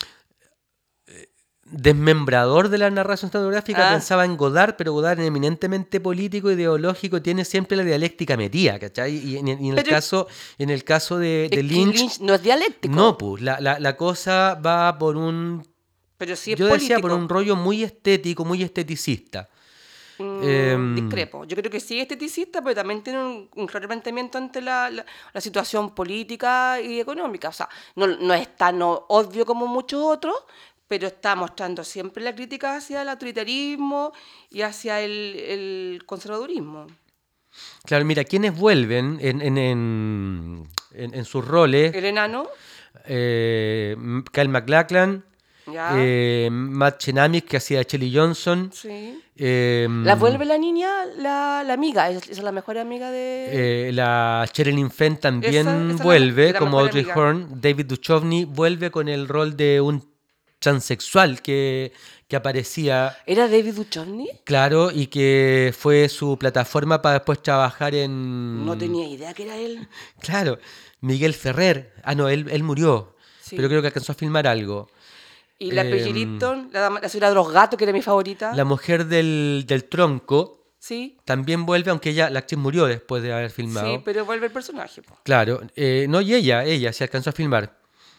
eh, desmembrador de la narración cinematográfica. Ah. Pensaba en Godard, pero Godard es eminentemente político, ideológico, tiene siempre la dialéctica metida, ¿cachai? Y en, y en el Pero- caso, en el caso de, Es de que Lynch, Lynch no es dialéctico, no, pues, la, la, la cosa va por un, pero sí es yo político. decía, por un rollo muy estético, muy esteticista. Mm, Em, discrepo. Yo creo que sí es esteticista, pero también tiene un, un claro planteamiento ante la, la, la situación política y económica. O sea, no, no es tan o- obvio como muchos otros, pero está mostrando siempre la crítica hacia el autoritarismo y hacia el, el conservadurismo. Claro, mira, quienes vuelven en, en, en, en- en sus roles, El enano, eh, Kyle MacLachlan, ya, eh, Matt Chenamick, que hacía Shelley Johnson, sí. eh, La vuelve la niña, la, la amiga, es, es la mejor amiga de... eh, la Sherilyn Fenn también Esa- esa es la vuelve, me- la como mejor Audrey amiga. Horne. David Duchovny vuelve con el rol de un transexual que, que aparecía, ¿Era David Duchovny? claro, y que fue su plataforma para después trabajar en... No tenía idea que era él. Claro, Miguel Ferrer. Ah, no, él, él murió, Sí. pero creo que alcanzó a filmar algo. Y la Em, Peggy Lipton, la, dama- la señora de los gatos, que era mi favorita. La mujer del, del tronco Sí, también vuelve, aunque ella, la actriz murió después de haber filmado. sí, pero vuelve el personaje. po. Claro, eh, no, y ella, ella se alcanzó a filmar.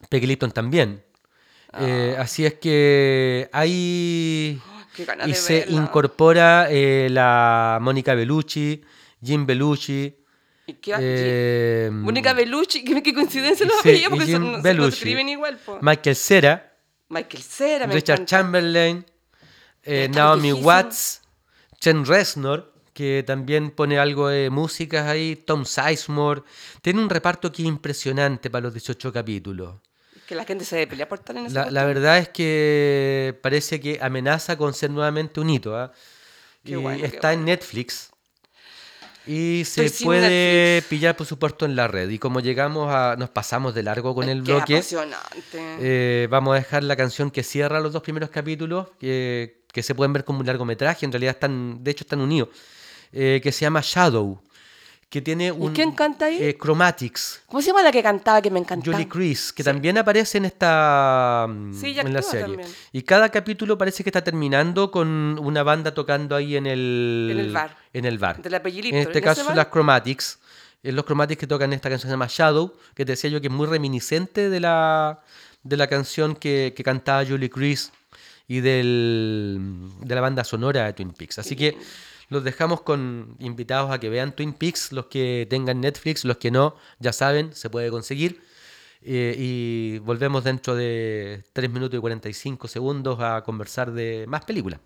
Peggy Lipton también. Eh, así es que hay... Qué ganas Y de se verla. incorpora eh, la Mónica Bellucci, Jim Bellucci. ¿Y qué? eh, Mónica Bellucci, qué, qué coincidencia los sí, apellidos, y porque Jim son, no, se- no Belushi. se escriben igual. Po. Michael Cera, Michael Cera, me Richard encanta. Chamberlain, eh, Está Naomi viejísimo. Watts, Chen Reznor, que también pone algo de músicas ahí, Tom Sizemore. Tiene un reparto que es impresionante para los dieciocho capítulos. Que la gente se debe pelear por estar en esa La, la cuestión. verdad es que parece que amenaza con ser nuevamente un hito. ¿ah? Qué Y bueno, qué está en bueno. Netflix. Y se Estoy sin puede Netflix. pillar, por supuesto, en la red. Y como llegamos a... Nos pasamos de largo con Es el que es bloque. apasionante. Eh, vamos a dejar la canción que cierra los dos primeros capítulos, que, que se pueden ver como un largometraje, en realidad están, de hecho están unidos, eh, que se llama Shadow, que tiene un... quién canta ahí? eh, Chromatics, ¿Cómo se llama la que cantaba que me encantaba? Julie Chris, que Sí. también aparece en esta mm, Sí, ella en la actúa serie. también. Y cada capítulo parece que está terminando con una banda tocando ahí en el, En el bar. En el bar. De la Peggy En Lipton, este ¿en caso ese son bar? las Chromatics. Eh, Los Chromatics que tocan esta canción se llama Shadow, que te decía yo que es muy reminiscente de la, de la canción que, que cantaba Julie Chris y del, de la banda sonora de Twin Peaks. Así que los dejamos con invitados a que vean Twin Peaks, los que tengan Netflix, los que no, ya saben, se puede conseguir. Eh, y volvemos dentro de tres minutos y cuarenta y cinco segundos a conversar de más películas.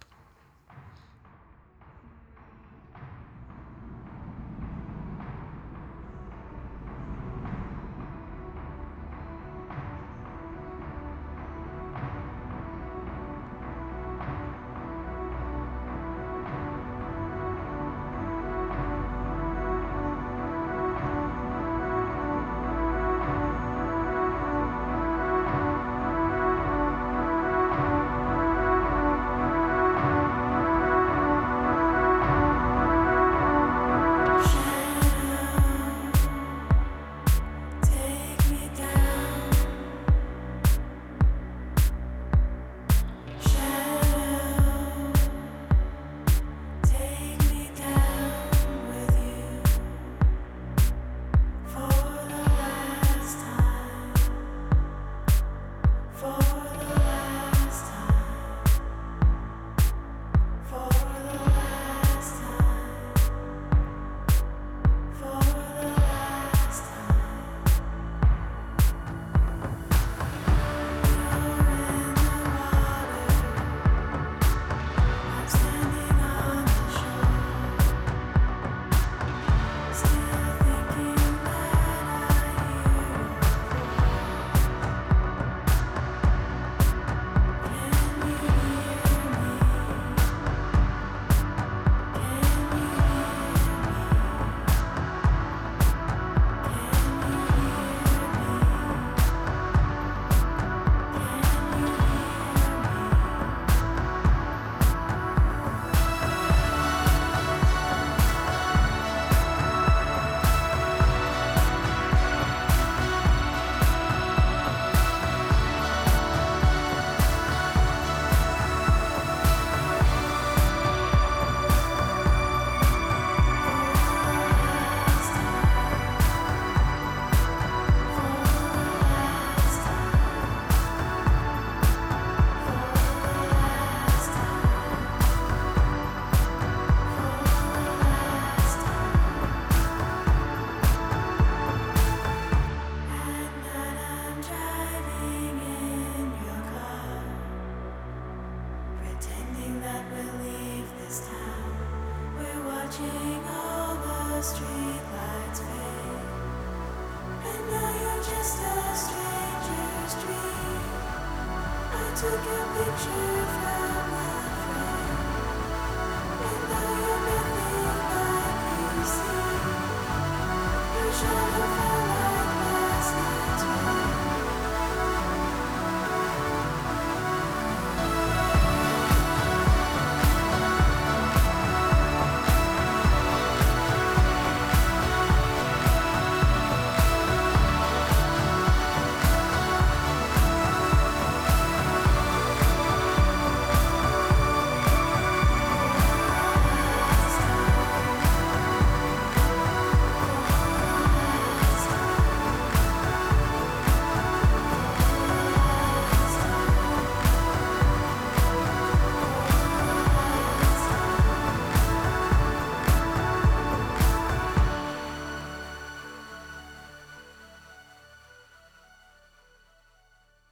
Stop.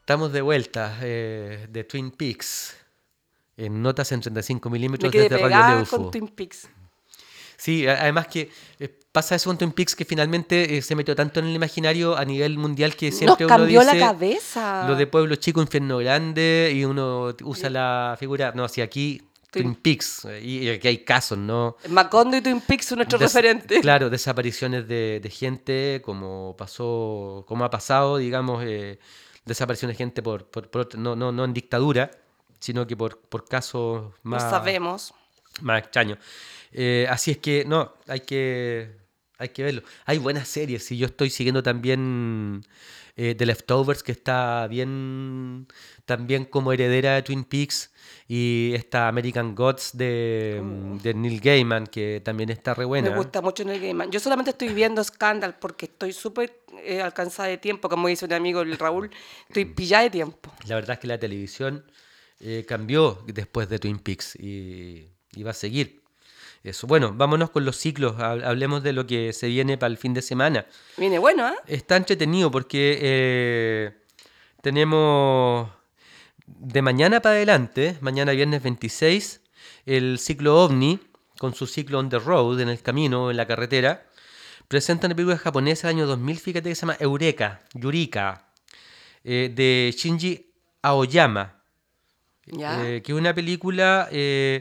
Estamos de vuelta eh, de Twin Peaks en notas en treinta y cinco milímetros Me quedé desde Radio pegada Neufo. con Twin Peaks. Sí, a- además que eh, pasa eso con Twin Peaks que finalmente eh, se metió tanto en el imaginario a nivel mundial que Nos siempre uno cambió la dice cabeza. lo de Pueblo Chico, Infierno Grande y uno usa la figura, no, si aquí Twin, Twin- Peaks eh, y, y aquí hay casos, ¿no? Macondo y Twin Peaks son nuestros Des- referentes. Claro, desapariciones de, de gente, como pasó, como ha pasado, digamos, eh, desapariciones de gente por, por, por otro- no, no, no en dictadura, sino que por, por casos No más, sabemos. más extraños. Eh, así es que, no, hay que, hay que verlo. Hay buenas series, y yo estoy siguiendo también eh, The Leftovers, que está bien, también como heredera de Twin Peaks, y esta American Gods de, de Neil Gaiman, que también está re buena. Me gusta mucho Neil Gaiman. Yo solamente estoy viendo Scandal porque estoy súper eh, alcanzada de tiempo, como dice un amigo, el Raúl. Estoy pillada de tiempo. La verdad es que la televisión eh, cambió después de Twin Peaks y, y va a seguir. Eso. Bueno, vámonos con los ciclos. Hab- Hablemos de lo que se viene para el fin de semana. Viene bueno, ¿eh? Está entretenido porque eh, tenemos de mañana para adelante, mañana viernes veintiséis, el ciclo OVNI, con su ciclo On the Road, en el camino, en la carretera, presenta una película japonesa del año dos mil, fíjate, que se llama Eureka, Yurika, eh, de Shinji Aoyama, Ya. eh, que es una película eh,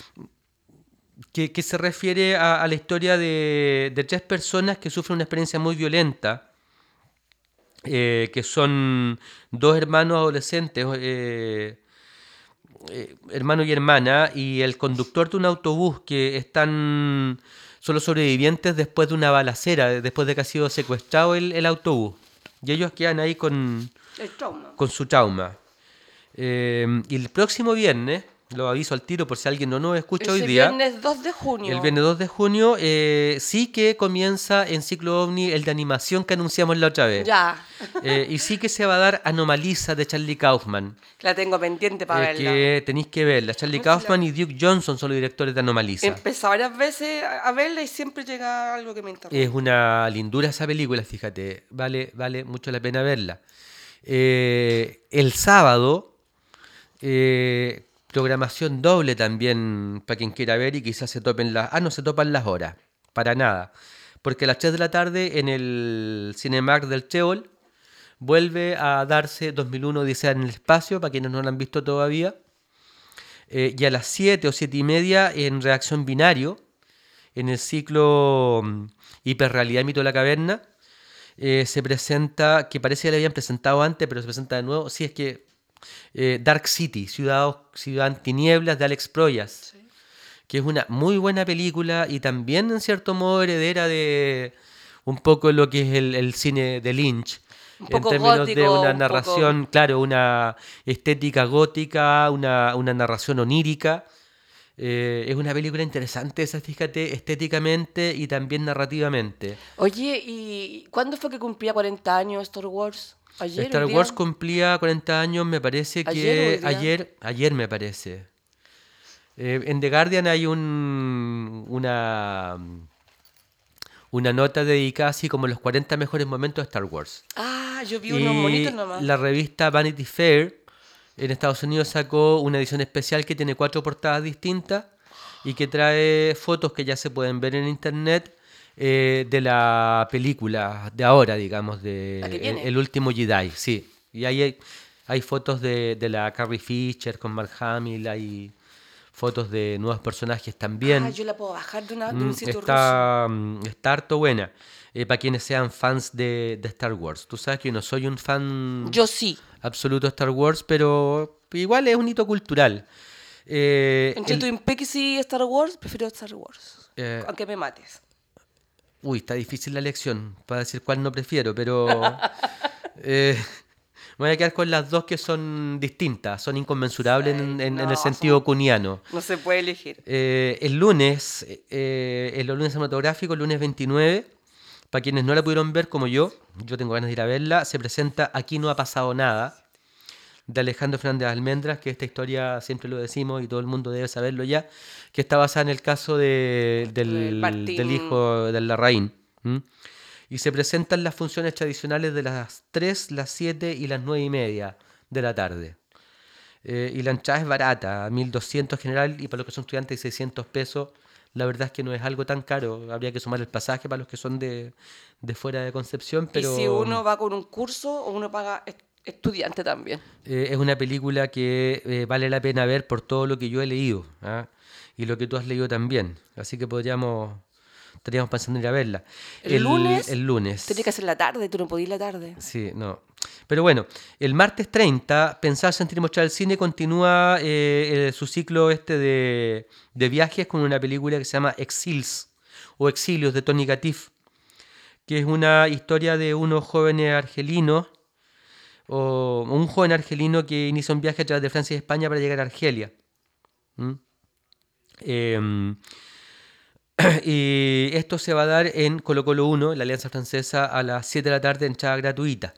que, que se refiere a, a la historia de, de tres personas que sufren una experiencia muy violenta, eh, que son dos hermanos adolescentes, eh, eh, hermano y hermana, y el conductor de un autobús que están solo sobrevivientes después de una balacera, después de que ha sido secuestrado el, el autobús. Y ellos quedan ahí con, El trauma. con su trauma. Eh, y el próximo viernes, lo aviso al tiro por si alguien no nos escucha Ese hoy día, viernes dos de junio. el viernes dos de junio, eh, sí que comienza en ciclo OVNI el de animación que anunciamos la otra vez. Ya. Eh, y sí que se va a dar Anomalisa de Charlie Kaufman, La tengo pendiente para eh, verla. que tenéis que verla. Charlie No sé si la- Kaufman y Duke Johnson son los directores de Anomalisa. Empecé varias veces a a verla y siempre llega algo que me interrumpe. Es una lindura esa película, fíjate. Vale, vale mucho la pena verla. Eh, el sábado, eh, programación doble también para quien quiera ver y quizás se topen las... Ah, no se topan las horas, para nada. Porque a las tres de la tarde en el Cinemark del Cheol vuelve a darse dos mil uno Odisea en el espacio, para quienes no lo han visto todavía. Eh, y a las siete o siete y media en Reacción Binario, en el ciclo mm, Hiperrealidad Mito de la Caverna, eh, se presenta, que parece que la habían presentado antes, pero se presenta de nuevo, sí, es que eh, Dark City, Ciudad, Ciudad en Tinieblas, de Alex Proyas, que es una muy buena película y también en cierto modo heredera de un poco lo que es el, el cine de Lynch. Un En poco términos de gótico, una un narración, claro, una estética gótica, una, una narración onírica. Eh, es una película interesante esa, fíjate, estéticamente y también narrativamente. Oye, ¿y cuándo fue que cumplía cuarenta años Star Wars? ¿Ayer? Star hoy día? Wars cumplía cuarenta años, me parece ¿Ayer o que hoy día? ayer, ayer me parece. Eh, en The Guardian hay un, una, una nota dedicada así como los cuarenta mejores momentos de Star Wars. Ah, yo vi unos Y monitos nomás. la revista Vanity Fair en Estados Unidos sacó una edición especial que tiene cuatro portadas distintas y que trae fotos que ya se pueden ver en internet eh, de la película de ahora, digamos, de La que el, viene. El último Jedi, sí. Y ahí hay, hay fotos de, de la Carrie Fisher con Mark Hamill, hay fotos de nuevos personajes también. Ah, yo la puedo bajar de, una, de Mm, un sitio ruso. está, mm, está harto buena. Eh, para quienes sean fans de, de Star Wars. Tú sabes que yo no soy un fan Yo sí. absoluto de Star Wars, pero igual es un hito cultural. Eh, Entre el- Twin Peaks y Star Wars, prefiero Star Wars. Eh, Aunque me mates. Uy, está difícil la elección para decir cuál no prefiero, pero eh, me voy a quedar con las dos que son distintas, son inconmensurables en, en- en no, el sentido son- cuniano. No se puede elegir. Eh, el lunes, eh, el lunes cinematográfico, el lunes veintinueve, para quienes no la pudieron ver como yo, yo tengo ganas de ir a verla, se presenta Aquí no ha pasado nada, de Alejandro Fernández Almendras, que esta historia siempre lo decimos y todo el mundo debe saberlo ya, que está basada en el caso de- del, Del Martín. del hijo de Larraín. ¿m? Y se presentan las funciones tradicionales de las tres, las siete y las nueve y media de la tarde. Eh, y la entrada es barata, mil doscientos general, y para los que son estudiantes seiscientos pesos. La verdad es que no es algo tan caro. Habría que sumar el pasaje para los que son de, de fuera de Concepción, pero Y si uno va con un curso o uno paga est- estudiante también. eh, es una película que eh, vale la pena ver por todo lo que yo he leído, ¿ah? Y lo que tú has leído también. Así que podríamos, estaríamos pensando en ir a verla. El, lunes, El lunes. Tiene que hacer la tarde, tú no podías ir la tarde. Sí, no. Pero bueno, el martes treinta, Pensar, Sentir y Mostrar el Cine continúa eh, eh, su ciclo este de, de viajes con una película que se llama Exils o Exilios de Tony Gatif, que es una historia de unos jóvenes argelinos, o un joven argelino que inicia un viaje a través de Francia y España para llegar a Argelia. ¿Mm? Eh, y esto se va a dar en Colo Colo uno, en la Alianza Francesa, a las siete de la tarde, entrada gratuita.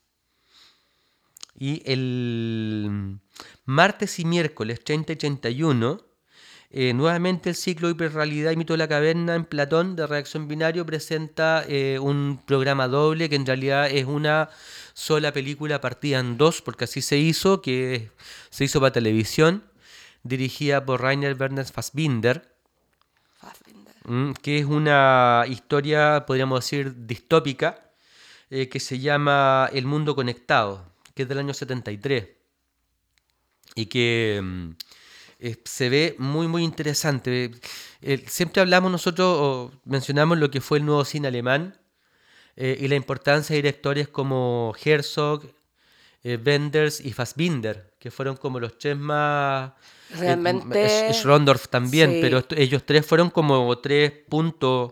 Y el martes y miércoles treinta y treinta y uno, eh, nuevamente el ciclo Hiperrealidad y Mito de la Caverna en Platón de Reacción Binario presenta eh, un programa doble que en realidad es una sola película partida en dos, porque así se hizo, que se hizo para televisión, dirigida por Rainer Werner Fassbinder, Fassbinder. mm, que es una historia, podríamos decir, distópica, eh, que se llama El Mundo Conectado, que es del año setenta y tres, y que mm, eh, se ve muy, muy interesante. Eh, siempre hablamos nosotros, o mencionamos lo que fue el nuevo cine alemán, eh, y la importancia de directores como Herzog, eh, Wenders y Fassbinder, que fueron como los tres más... Realmente... Eh, Sch- Schröndorf también, sí. pero est- ellos tres fueron como tres puntos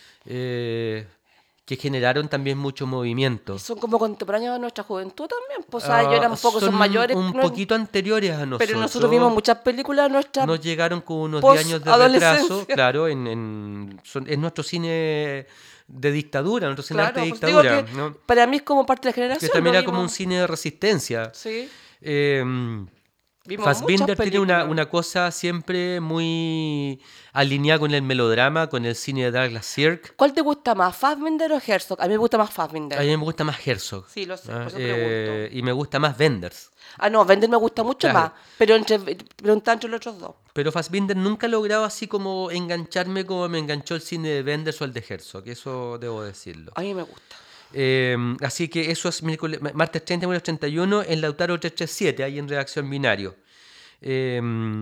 eh, que generaron también mucho movimiento. Son como contemporáneos de nuestra juventud también. Pues, o sea, ellos eran Ah, un poco, son, mayores. un no- poquito anteriores a nosotros. pero nosotros vimos muchas películas nuestras. Nos llegaron con unos diez años de post-adolescencia. retraso, claro, en, en- son- es nuestro cine de dictadura, nuestro cine Claro, arte de pues digo dictadura, que ¿no? para mí es como parte de la Que generación. también lo era como un vimos. cine de resistencia. Sí. Eh, Vimos Fassbinder muchas tiene una, películas. una cosa siempre muy alineada con el melodrama, con el cine de Douglas Sirk. ¿Cuál te gusta más, Fassbinder o Herzog? A mí me gusta más Fassbinder. A mí me gusta más Herzog. Sí, lo sé, Ah, por eso eh, pregunto. y me gusta más Wenders. Ah, no, Wenders me gusta mucho Claro. más. Pero entre, pregunta entre los otros dos. Pero Fassbinder nunca ha logrado así como engancharme como me enganchó el cine de Wenders o el de Herzog. Eso debo decirlo. A mí me gusta. Eh, así que eso es miércoles, martes treinta, miércoles treinta y uno en Lautaro trescientos treinta y siete, ahí en Redacción Binario. Eh,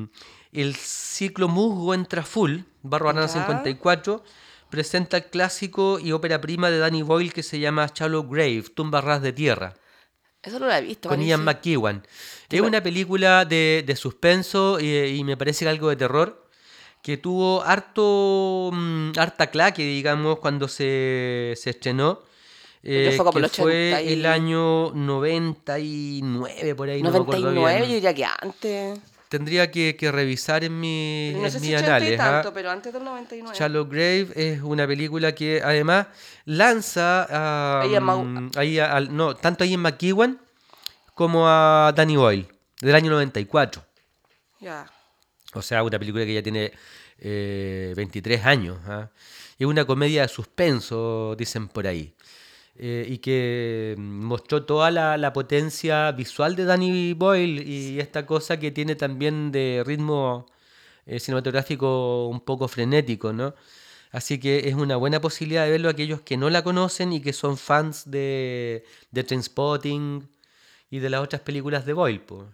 el ciclo Musgo entra full, Barro Banana Ya. cincuenta y cuatro, presenta el clásico y ópera prima de Danny Boyle que se llama Shallow Grave, Tumba Ras de Tierra, Eso no lo he visto. con parece. Ian McEwan. Qué Es bu- una película de, de suspenso y, y me parece que algo de terror, que tuvo harto, mm, harta claque, digamos, cuando se, se estrenó. Pero eh, fue como que el fue ochenta y- el año noventa y nueve, por ahí, no me noventa y acuerdo nueve, bien. yo diría que antes. Tendría que, que revisar en mi, No en sé mi si ochenta y anales. ¿ah? tanto, pero antes del noventa y nueve. Shallow Grave es una película que además lanza a, Ahí a Mau- mm, ahí a- al- no, tanto a Ian McEwan como a Danny Boyle, del año noventa y cuatro. Ya. O sea, una película que ya tiene eh, veintitrés años. ¿ah? Es una comedia de suspenso, dicen por ahí. Eh, y que mostró toda la, la potencia visual de Danny Boyle y esta cosa que tiene también de ritmo eh, cinematográfico un poco frenético, ¿no? Así que es una buena posibilidad de verlo a aquellos que no la conocen y que son fans de, de Trainspotting y de las otras películas de Boyle, po.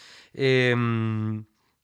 Em,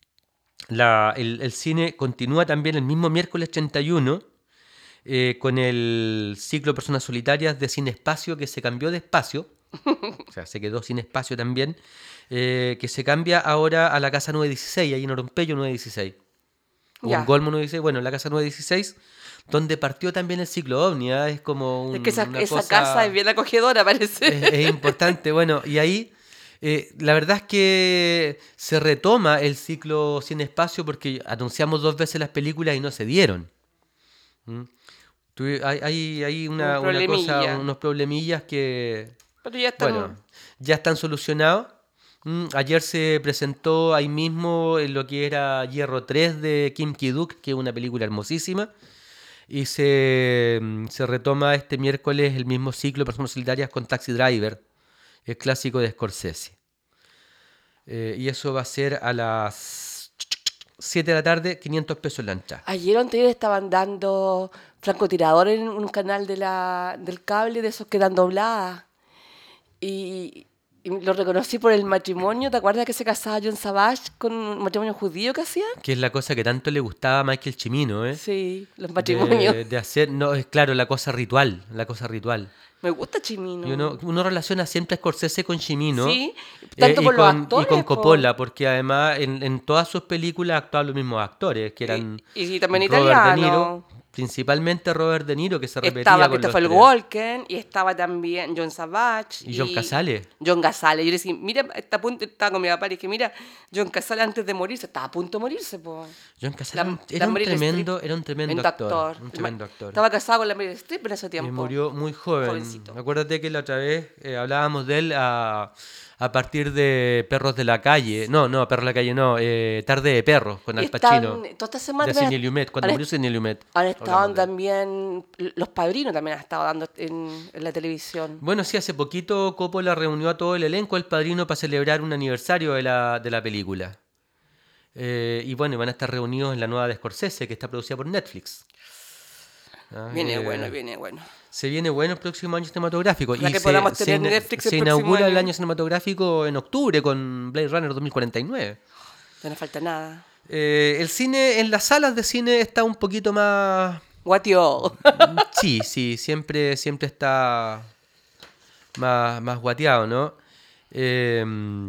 la- el, el cine continúa también el mismo miércoles treinta y uno eh, con el ciclo Personas Solitarias de Cine Espacio, que se cambió de espacio, o sea, se quedó sin espacio también, eh, que se cambia ahora a la Casa nueve dieciséis, ahí en Orompeyo nueve dieciséis, o Ya. en Golmo nueve dieciséis, bueno, la Casa nueve dieciséis, donde partió también el ciclo OVNI, ¿ah? Es como un, Es que esa, una esa cosa- casa es bien acogedora, parece. es, es importante, bueno, y ahí eh, la verdad es que se retoma el ciclo Cine Espacio porque anunciamos dos veces las películas y no se dieron. ¿Mm? Tuve- Hay, hay, hay una, Un una cosa, problemilla. unos problemillas que, Pero ya están. bueno, ya están solucionados. Mm, Ayer se presentó ahí mismo en lo que era Hierro tres de Kim Ki-duk, que es una película hermosísima. Y se, mm, se retoma este miércoles el mismo ciclo de Personas Solitarias con Taxi Driver, el clásico de Scorsese. Eh, y eso va a ser a las siete de la tarde, quinientos pesos la entrada. Ayer o anterior estaban dando francotirador en un canal de la, del cable de esos que dan dobladas. Y, y lo reconocí por el matrimonio. ¿Te acuerdas que se casaba John Savage con un matrimonio judío que hacían? Que es la cosa que tanto le gustaba a Michael Cimino, ¿eh? Sí, los matrimonios. De, de hacer, no, es claro, la cosa ritual, la cosa ritual. Me gusta Cimino. Y uno, uno relaciona siempre a Scorsese con Cimino. Sí, tanto y por los con, actores, y con po. Coppola, porque además en, en todas sus películas actuaban los mismos actores, que eran Y, y también Robert italiano. De Niro, principalmente Robert De Niro, que se repetía Estaba con los Christopher tres. Walken y estaba también John Savage. Y John Cazale. John Cazale. Yo le decía, mira, está a punto, estaba con mi papá y dije, mira, John Cazale antes de morirse, estaba a punto de morirse, po. John Cazale La- era, la un Meryl tremendo, Streep. era un tremendo Tremendo actor, Un tremendo actor. Estaba casado con la Meryl Streep en ese Y tiempo. murió muy joven. Jovencito. Acuérdate que la otra vez eh, hablábamos de él a, a partir de Perros de la Calle. No, no, Perros de la Calle no. Eh, Tarde de Perros con Y Al están- Pacino. toda esta semana De también- Sidney Lumet, cuando han murió est- Sidney Lumet. Han Hablamos estado de él. también, los padrinos también han estado dando en, en la televisión. Bueno, sí, hace poquito Coppola reunió a todo el elenco del Padrino para celebrar un aniversario de la, de la película. Eh, y bueno, van a estar reunidos en la nueva de Scorsese, que está producida por Netflix. Ah, Viene eh, bueno, viene bueno. Se viene bueno el próximo año cinematográfico. Ojalá y que se, podamos se tener ina- Netflix el se próximo inaugura el año. año cinematográfico en octubre con Blade Runner dos mil cuarenta y nueve. No nos falta nada. Eh, el cine, en las salas de cine está un poquito más... Guatio. Sí, sí, siempre, siempre está más, más guateado, ¿no? Eh,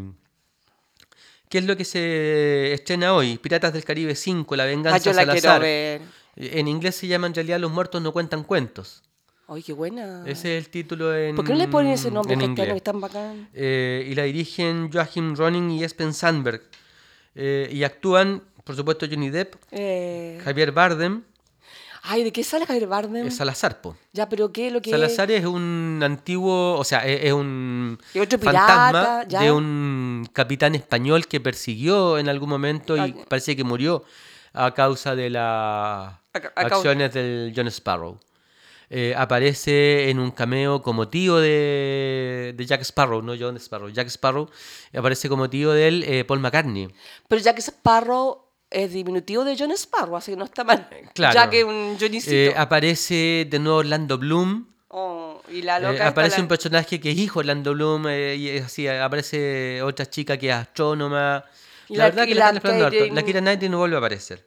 ¿Qué es lo que se estrena hoy? Piratas del Caribe cinco, La Ah, venganza yo de la Salazar. quiero ver. En inglés se llama en realidad Los muertos no cuentan cuentos. Ay, qué buena. Ese es el título en ¿Por qué no le ponen ese nombre en a este año inglés. que es tan bacán? Eh, y la dirigen Joachim Ronning y Espen Sandberg. Eh, y actúan, por supuesto, Johnny Depp, Eh... Javier Bardem, Ay, ¿de qué sale Javier Bardem? eh, Salazar, po. Ya, pero ¿qué es lo que Salazar es un antiguo, o sea, es, es un Y otro fantasma pirata, ya. de un capitán español que persiguió en algún momento y Ay. parece que murió a causa de las A ca- a cau- acciones del John Sparrow. Eh, aparece en un cameo como tío de, de Jack Sparrow, no John Sparrow, Jack Sparrow. Aparece como tío de él eh, Paul McCartney. Pero Jack Sparrow es diminutivo de John Sparrow, así que no está mal. Claro. Ya que un Johnnycito. Eh, aparece de nuevo Orlando Bloom. Oh, y la Eh, loca esta, aparece la- un personaje que es hijo de Orlando Bloom, eh, y es así, aparece otra chica que es astrónoma. Y La, la- verdad y que la la están explorando harto. Keira- La Keira Knightley no vuelve a aparecer.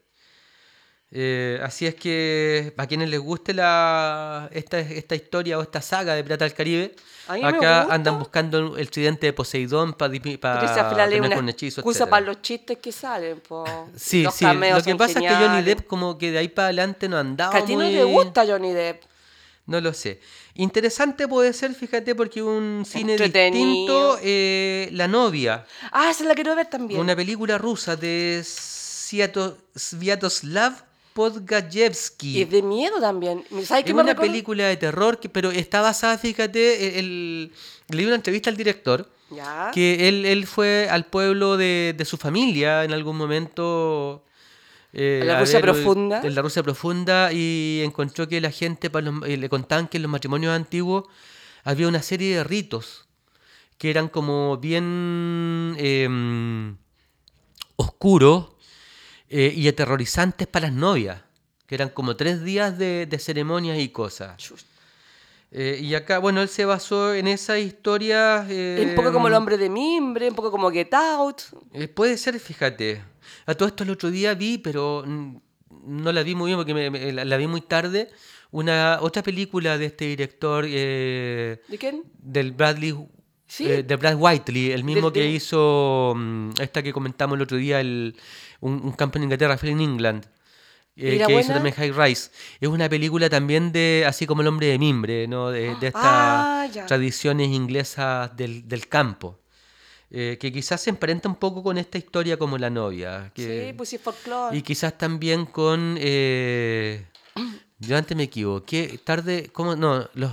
Eh, así es que, para quienes les guste la, esta, esta historia o esta saga de Pirata del Caribe, A mí me acá gusta. andan buscando el tridente de Poseidón para Pero ese al final es tener una un hechizo, excusa etcétera. para los chistes que salen. Po. Sí, Los sí. cameos Lo que son pasa es que Johnny geniales. Depp como que de ahí para adelante no andaba Que a ti no muy... te gusta Johnny Depp. No lo sé. Interesante puede ser, fíjate, porque un cine Entretenido. distinto, eh, La novia, Ah, esa la quiero ver también. una película rusa de Sviato- Sviatoslav Podgajevsky. Y es de miedo también. ¿Sabes qué Es me una recuerda? película de terror, que, pero está basada, fíjate, el, leí una entrevista al director, Ya. que él, él fue al pueblo de, de su familia en algún momento. eh, ¿En la a Rusia ver, profunda? En la Rusia profunda, y encontró que la gente, para los- eh, le contaban que en los matrimonios antiguos había una serie de ritos que eran como bien eh, oscuros eh, y aterrorizantes para las novias, que eran como tres días de, de ceremonias y cosas. Chus. Eh, y acá, bueno, él se basó en esa historia. eh, Es un poco como El hombre de mimbre, un poco como Get Out. eh, puede ser, fíjate. A todo esto el otro día vi, pero mm, no la vi muy bien porque me- me- la, la vi muy tarde. Una otra película de este director, eh, ¿De quién? del Bradley, ¿Sí? eh, de Brad Whiteley, el mismo Del- que del- hizo mm, esta que comentamos el otro día, el, un, un campo en Inglaterra, Feeling England. eh, ¿Era que hizo buena? también High Rise. Es una película también de, así como El hombre de mimbre, ¿no? De, de estas Ah, ya. tradiciones inglesas del, del campo. Eh, que quizás se emparenta un poco con esta historia como La novia. Que, Sí, pues sí, folclore. y quizás también con... eh, yo antes me equivoqué. Tarde... ¿Cómo? No, los...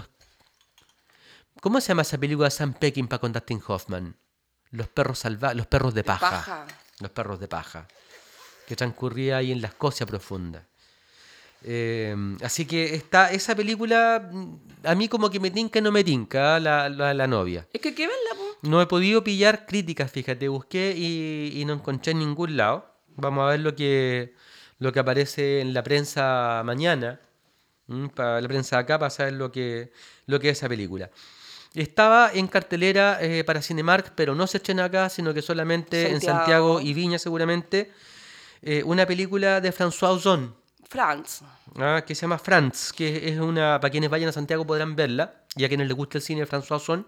¿Cómo se llama esa película de Sam Peckinpah con Dustin Hoffman? Los perros salva los perros de paja. Paja. Los perros de paja. Que transcurría ahí en la Escocia profunda. Eh, así que está esa película, mm, a mí como que me tinca y no me tinca, la, la, la novia. Es que hay que verla, po. No he podido pillar críticas, fíjate, busqué y, y no encontré en ningún lado. Vamos a ver lo que, lo que aparece en la prensa mañana, ¿m? Para la prensa de acá, para saber lo que, lo que es esa película. Estaba en cartelera eh, para Cinemark, pero no se estrena acá, sino que solamente en Santiago. Santiago y Viña seguramente, eh, una película de François Ozon, Franz. ah, que se llama Franz, que es una, para quienes vayan a Santiago podrán verla, y a quienes les gusta el cine de François Ozon.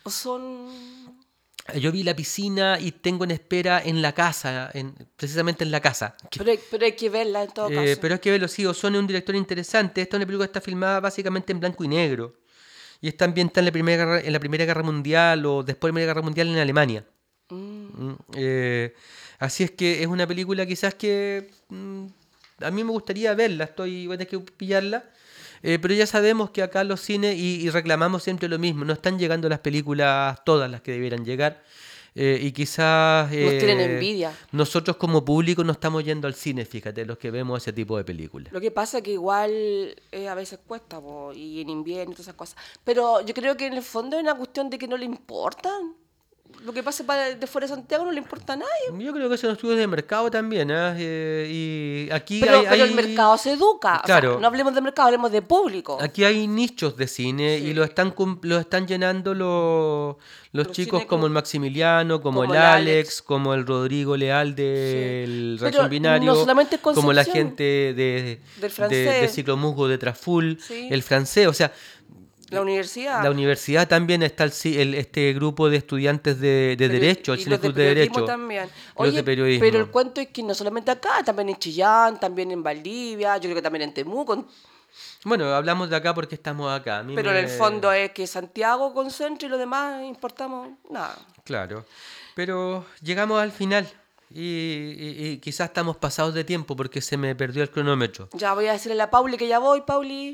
Son... Yo vi La Piscina y tengo en espera en la casa, en, precisamente en la casa. Que- Pero hay, pero hay que verla en todo eh, caso. pero es que verlo, sí, Ozon es un director interesante. Esta es una película que está filmada básicamente en blanco y negro. Y está ambientada en la Primera Guerra, en la Primera Guerra Mundial o después de la Primera Guerra Mundial en Alemania. Mm, eh, así es que es una película quizás que mm, a mí me gustaría verla, estoy, voy a tener que pillarla. Eh, pero ya sabemos que acá los cines, y, y reclamamos siempre lo mismo, no están llegando las películas todas las que debieran llegar. Eh, y quizás Nos tienen eh, envidia. nosotros como público no estamos yendo al cine, fíjate, los que vemos ese tipo de películas. Lo que pasa es que igual eh, a veces cuesta, po, y en invierno y todas esas cosas. Pero yo creo que en el fondo es una cuestión de que no le importan. Lo que pasa para de fuera de Santiago no le importa a nadie. Yo creo que son estudios de mercado también, ¿ah? Eh, y aquí Pero, hay, pero hay- el mercado se educa. O sea, Claro. no hablemos de mercado, hablemos de público. Aquí hay nichos de cine y lo están cum- lo están llenando los, los Los chicos cineclub. como el Maximiliano, como, Como el el Alex, Alex. como el Rodrigo Leal del Pero Reacción Binario, no solamente es como la Concepción. gente de, Del de, francés. de Ciclomusgo de Traful, Sí. el francés, o sea, La universidad. la universidad también está el, ci- el- este grupo de estudiantes de, de Peri- Derecho, el y los de Cineclub de periodismo Derecho. también. Los Oye, de periodismo. pero el cuento es que no solamente acá, también en Chillán, también en Valdivia, yo creo que también en Temuco. en- Bueno, hablamos de acá porque estamos acá. A mí Pero me- en el fondo es que Santiago concentra y lo demás importamos nada. Claro, pero llegamos al final y, y- y quizás estamos pasados de tiempo porque se me perdió el cronómetro. Ya voy a decirle a la Pauli que ya voy, Pauli.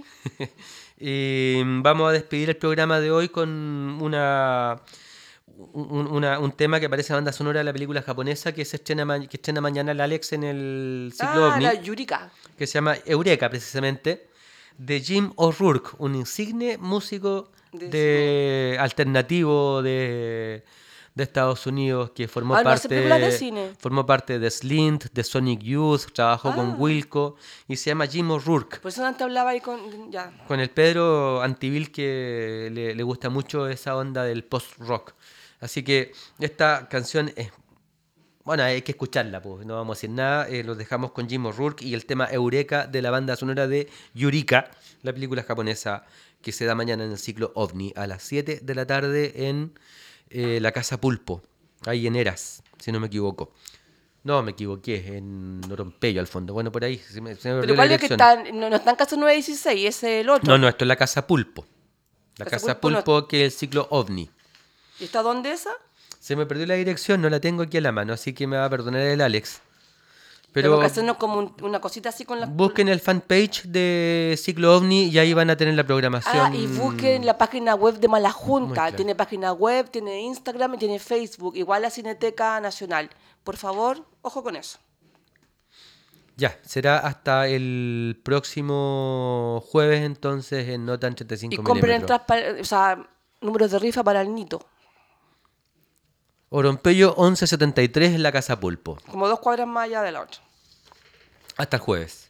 Y vamos a despedir el programa de hoy con una, un, una- un tema que aparece en la banda sonora de la película japonesa que se estrena, ma- que estrena mañana el Alex en el ciclo Ah, OVNI, la Yurika. que se llama Eureka precisamente, de Jim O'Rourke, un insigne músico De de alternativo de, de Estados Unidos que formó Ah, no hace películas de parte cine. formó parte de Slint, de Sonic Youth, trabajó Ah. con Wilco y se llama Jim O'Rourke. Por eso antes hablaba ahí con... Ya. Con el Pedro Antivil que le, le gusta mucho esa onda del post-rock. Así que esta canción es... Bueno, hay que escucharla, pues, no vamos a decir nada. Eh, los dejamos con Jim O'Rourke y el tema Eureka de la banda sonora de Yurika, la película japonesa que se da mañana en el ciclo OVNI a las siete de la tarde en eh, la Casa Pulpo, ahí en Eras, si no me equivoco. No, me equivoqué, en Orompello al fondo. Bueno, por ahí se me, se me Pero perdió la igual es que dirección. están, no, no está en casa nueve dieciséis, ese es el otro. No, no, esto es la Casa Pulpo. La Casa Casa Pulpo no- Pulpo, que es el ciclo OVNI. ¿Y está dónde esa? Se me perdió la dirección, no la tengo aquí a la mano, así que me va a perdonar el Alex. Pero Pero que hacernos como un- una cosita así con la... busquen el fanpage de Ciclo OVNI y ahí van a tener la programación. Ah, y busquen la página web de Mala Junta. Muy claro. Tiene página web, tiene Instagram y tiene Facebook. Igual la Cineteca Nacional. Por favor, ojo con eso. Ya, será hasta el próximo jueves entonces en Nota en treinta y cinco Y compren milímetros. entradas, para- o sea, números de rifa para el Nito. Orompello once setenta y tres en la Casa Pulpo. Como dos cuadras más allá de la otra. Hasta el jueves.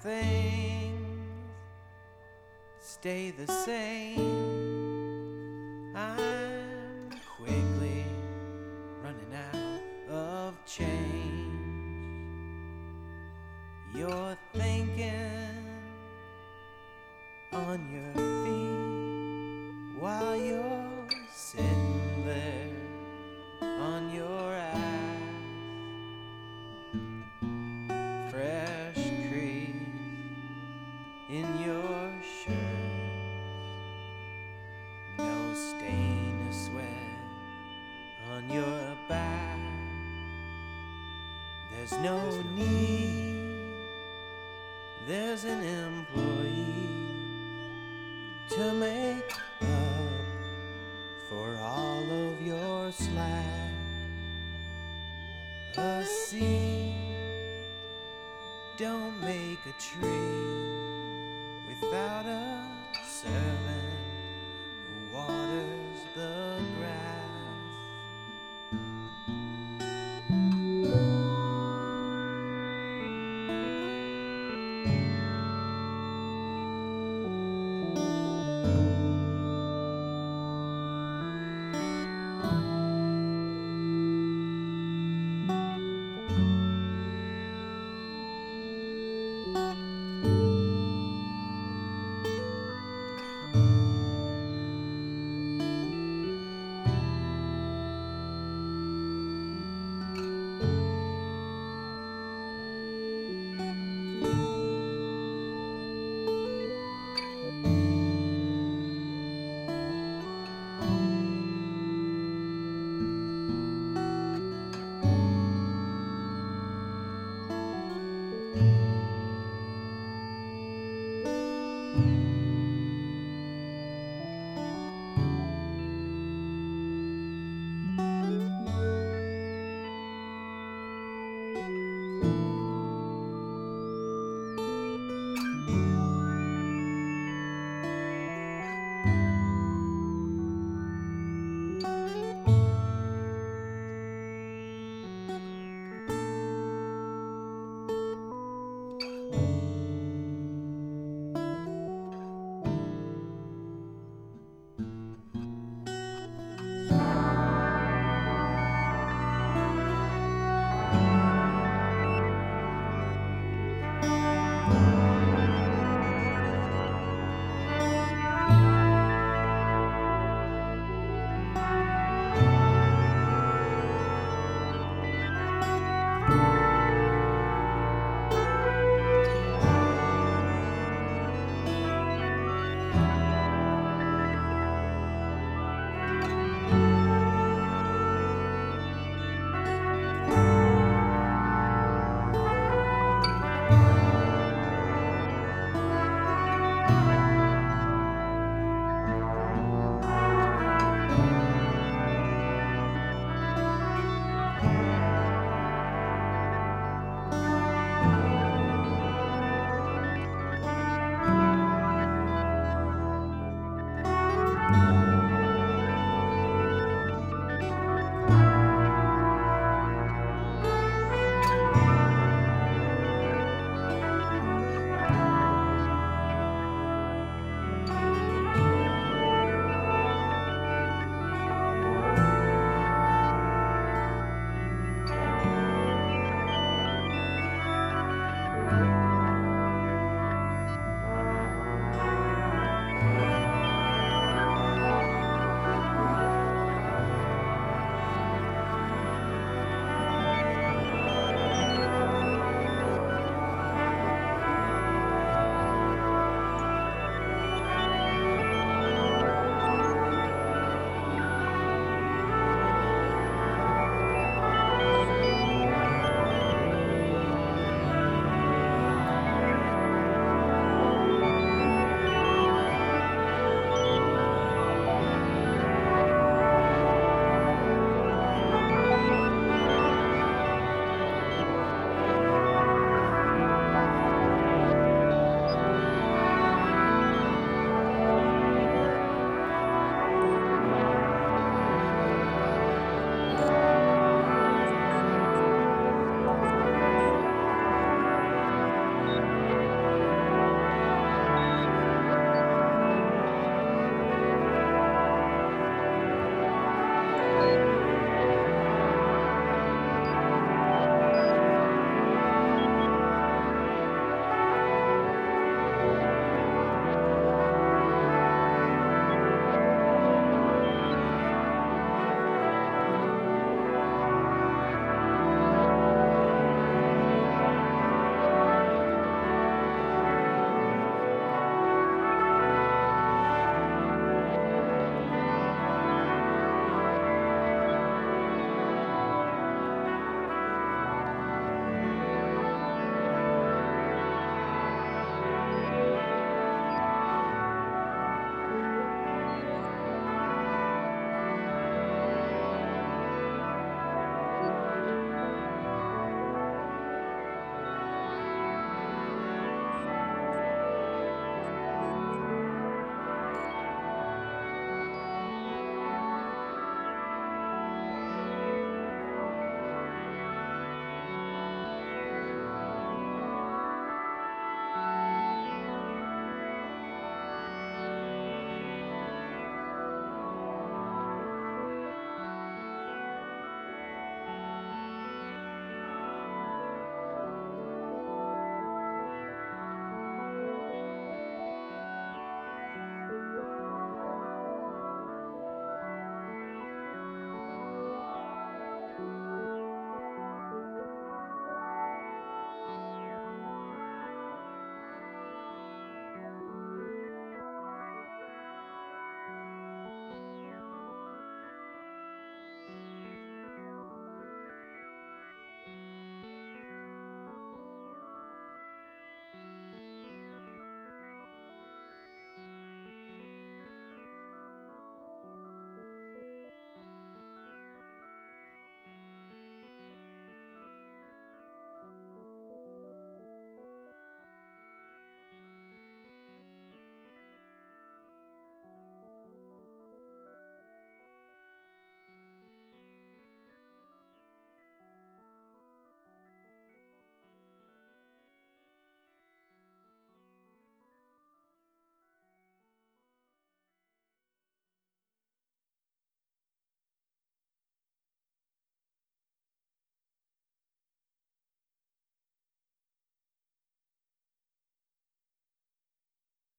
things stay the same. I'm quickly running out of change. You're thinking on your feet while you're sitting there on your ass. Fresh crease in your shirt, no stain of sweat on your back. There's no need, there's an employee to make up for all of your slack. A seed don't make a tree without a servant.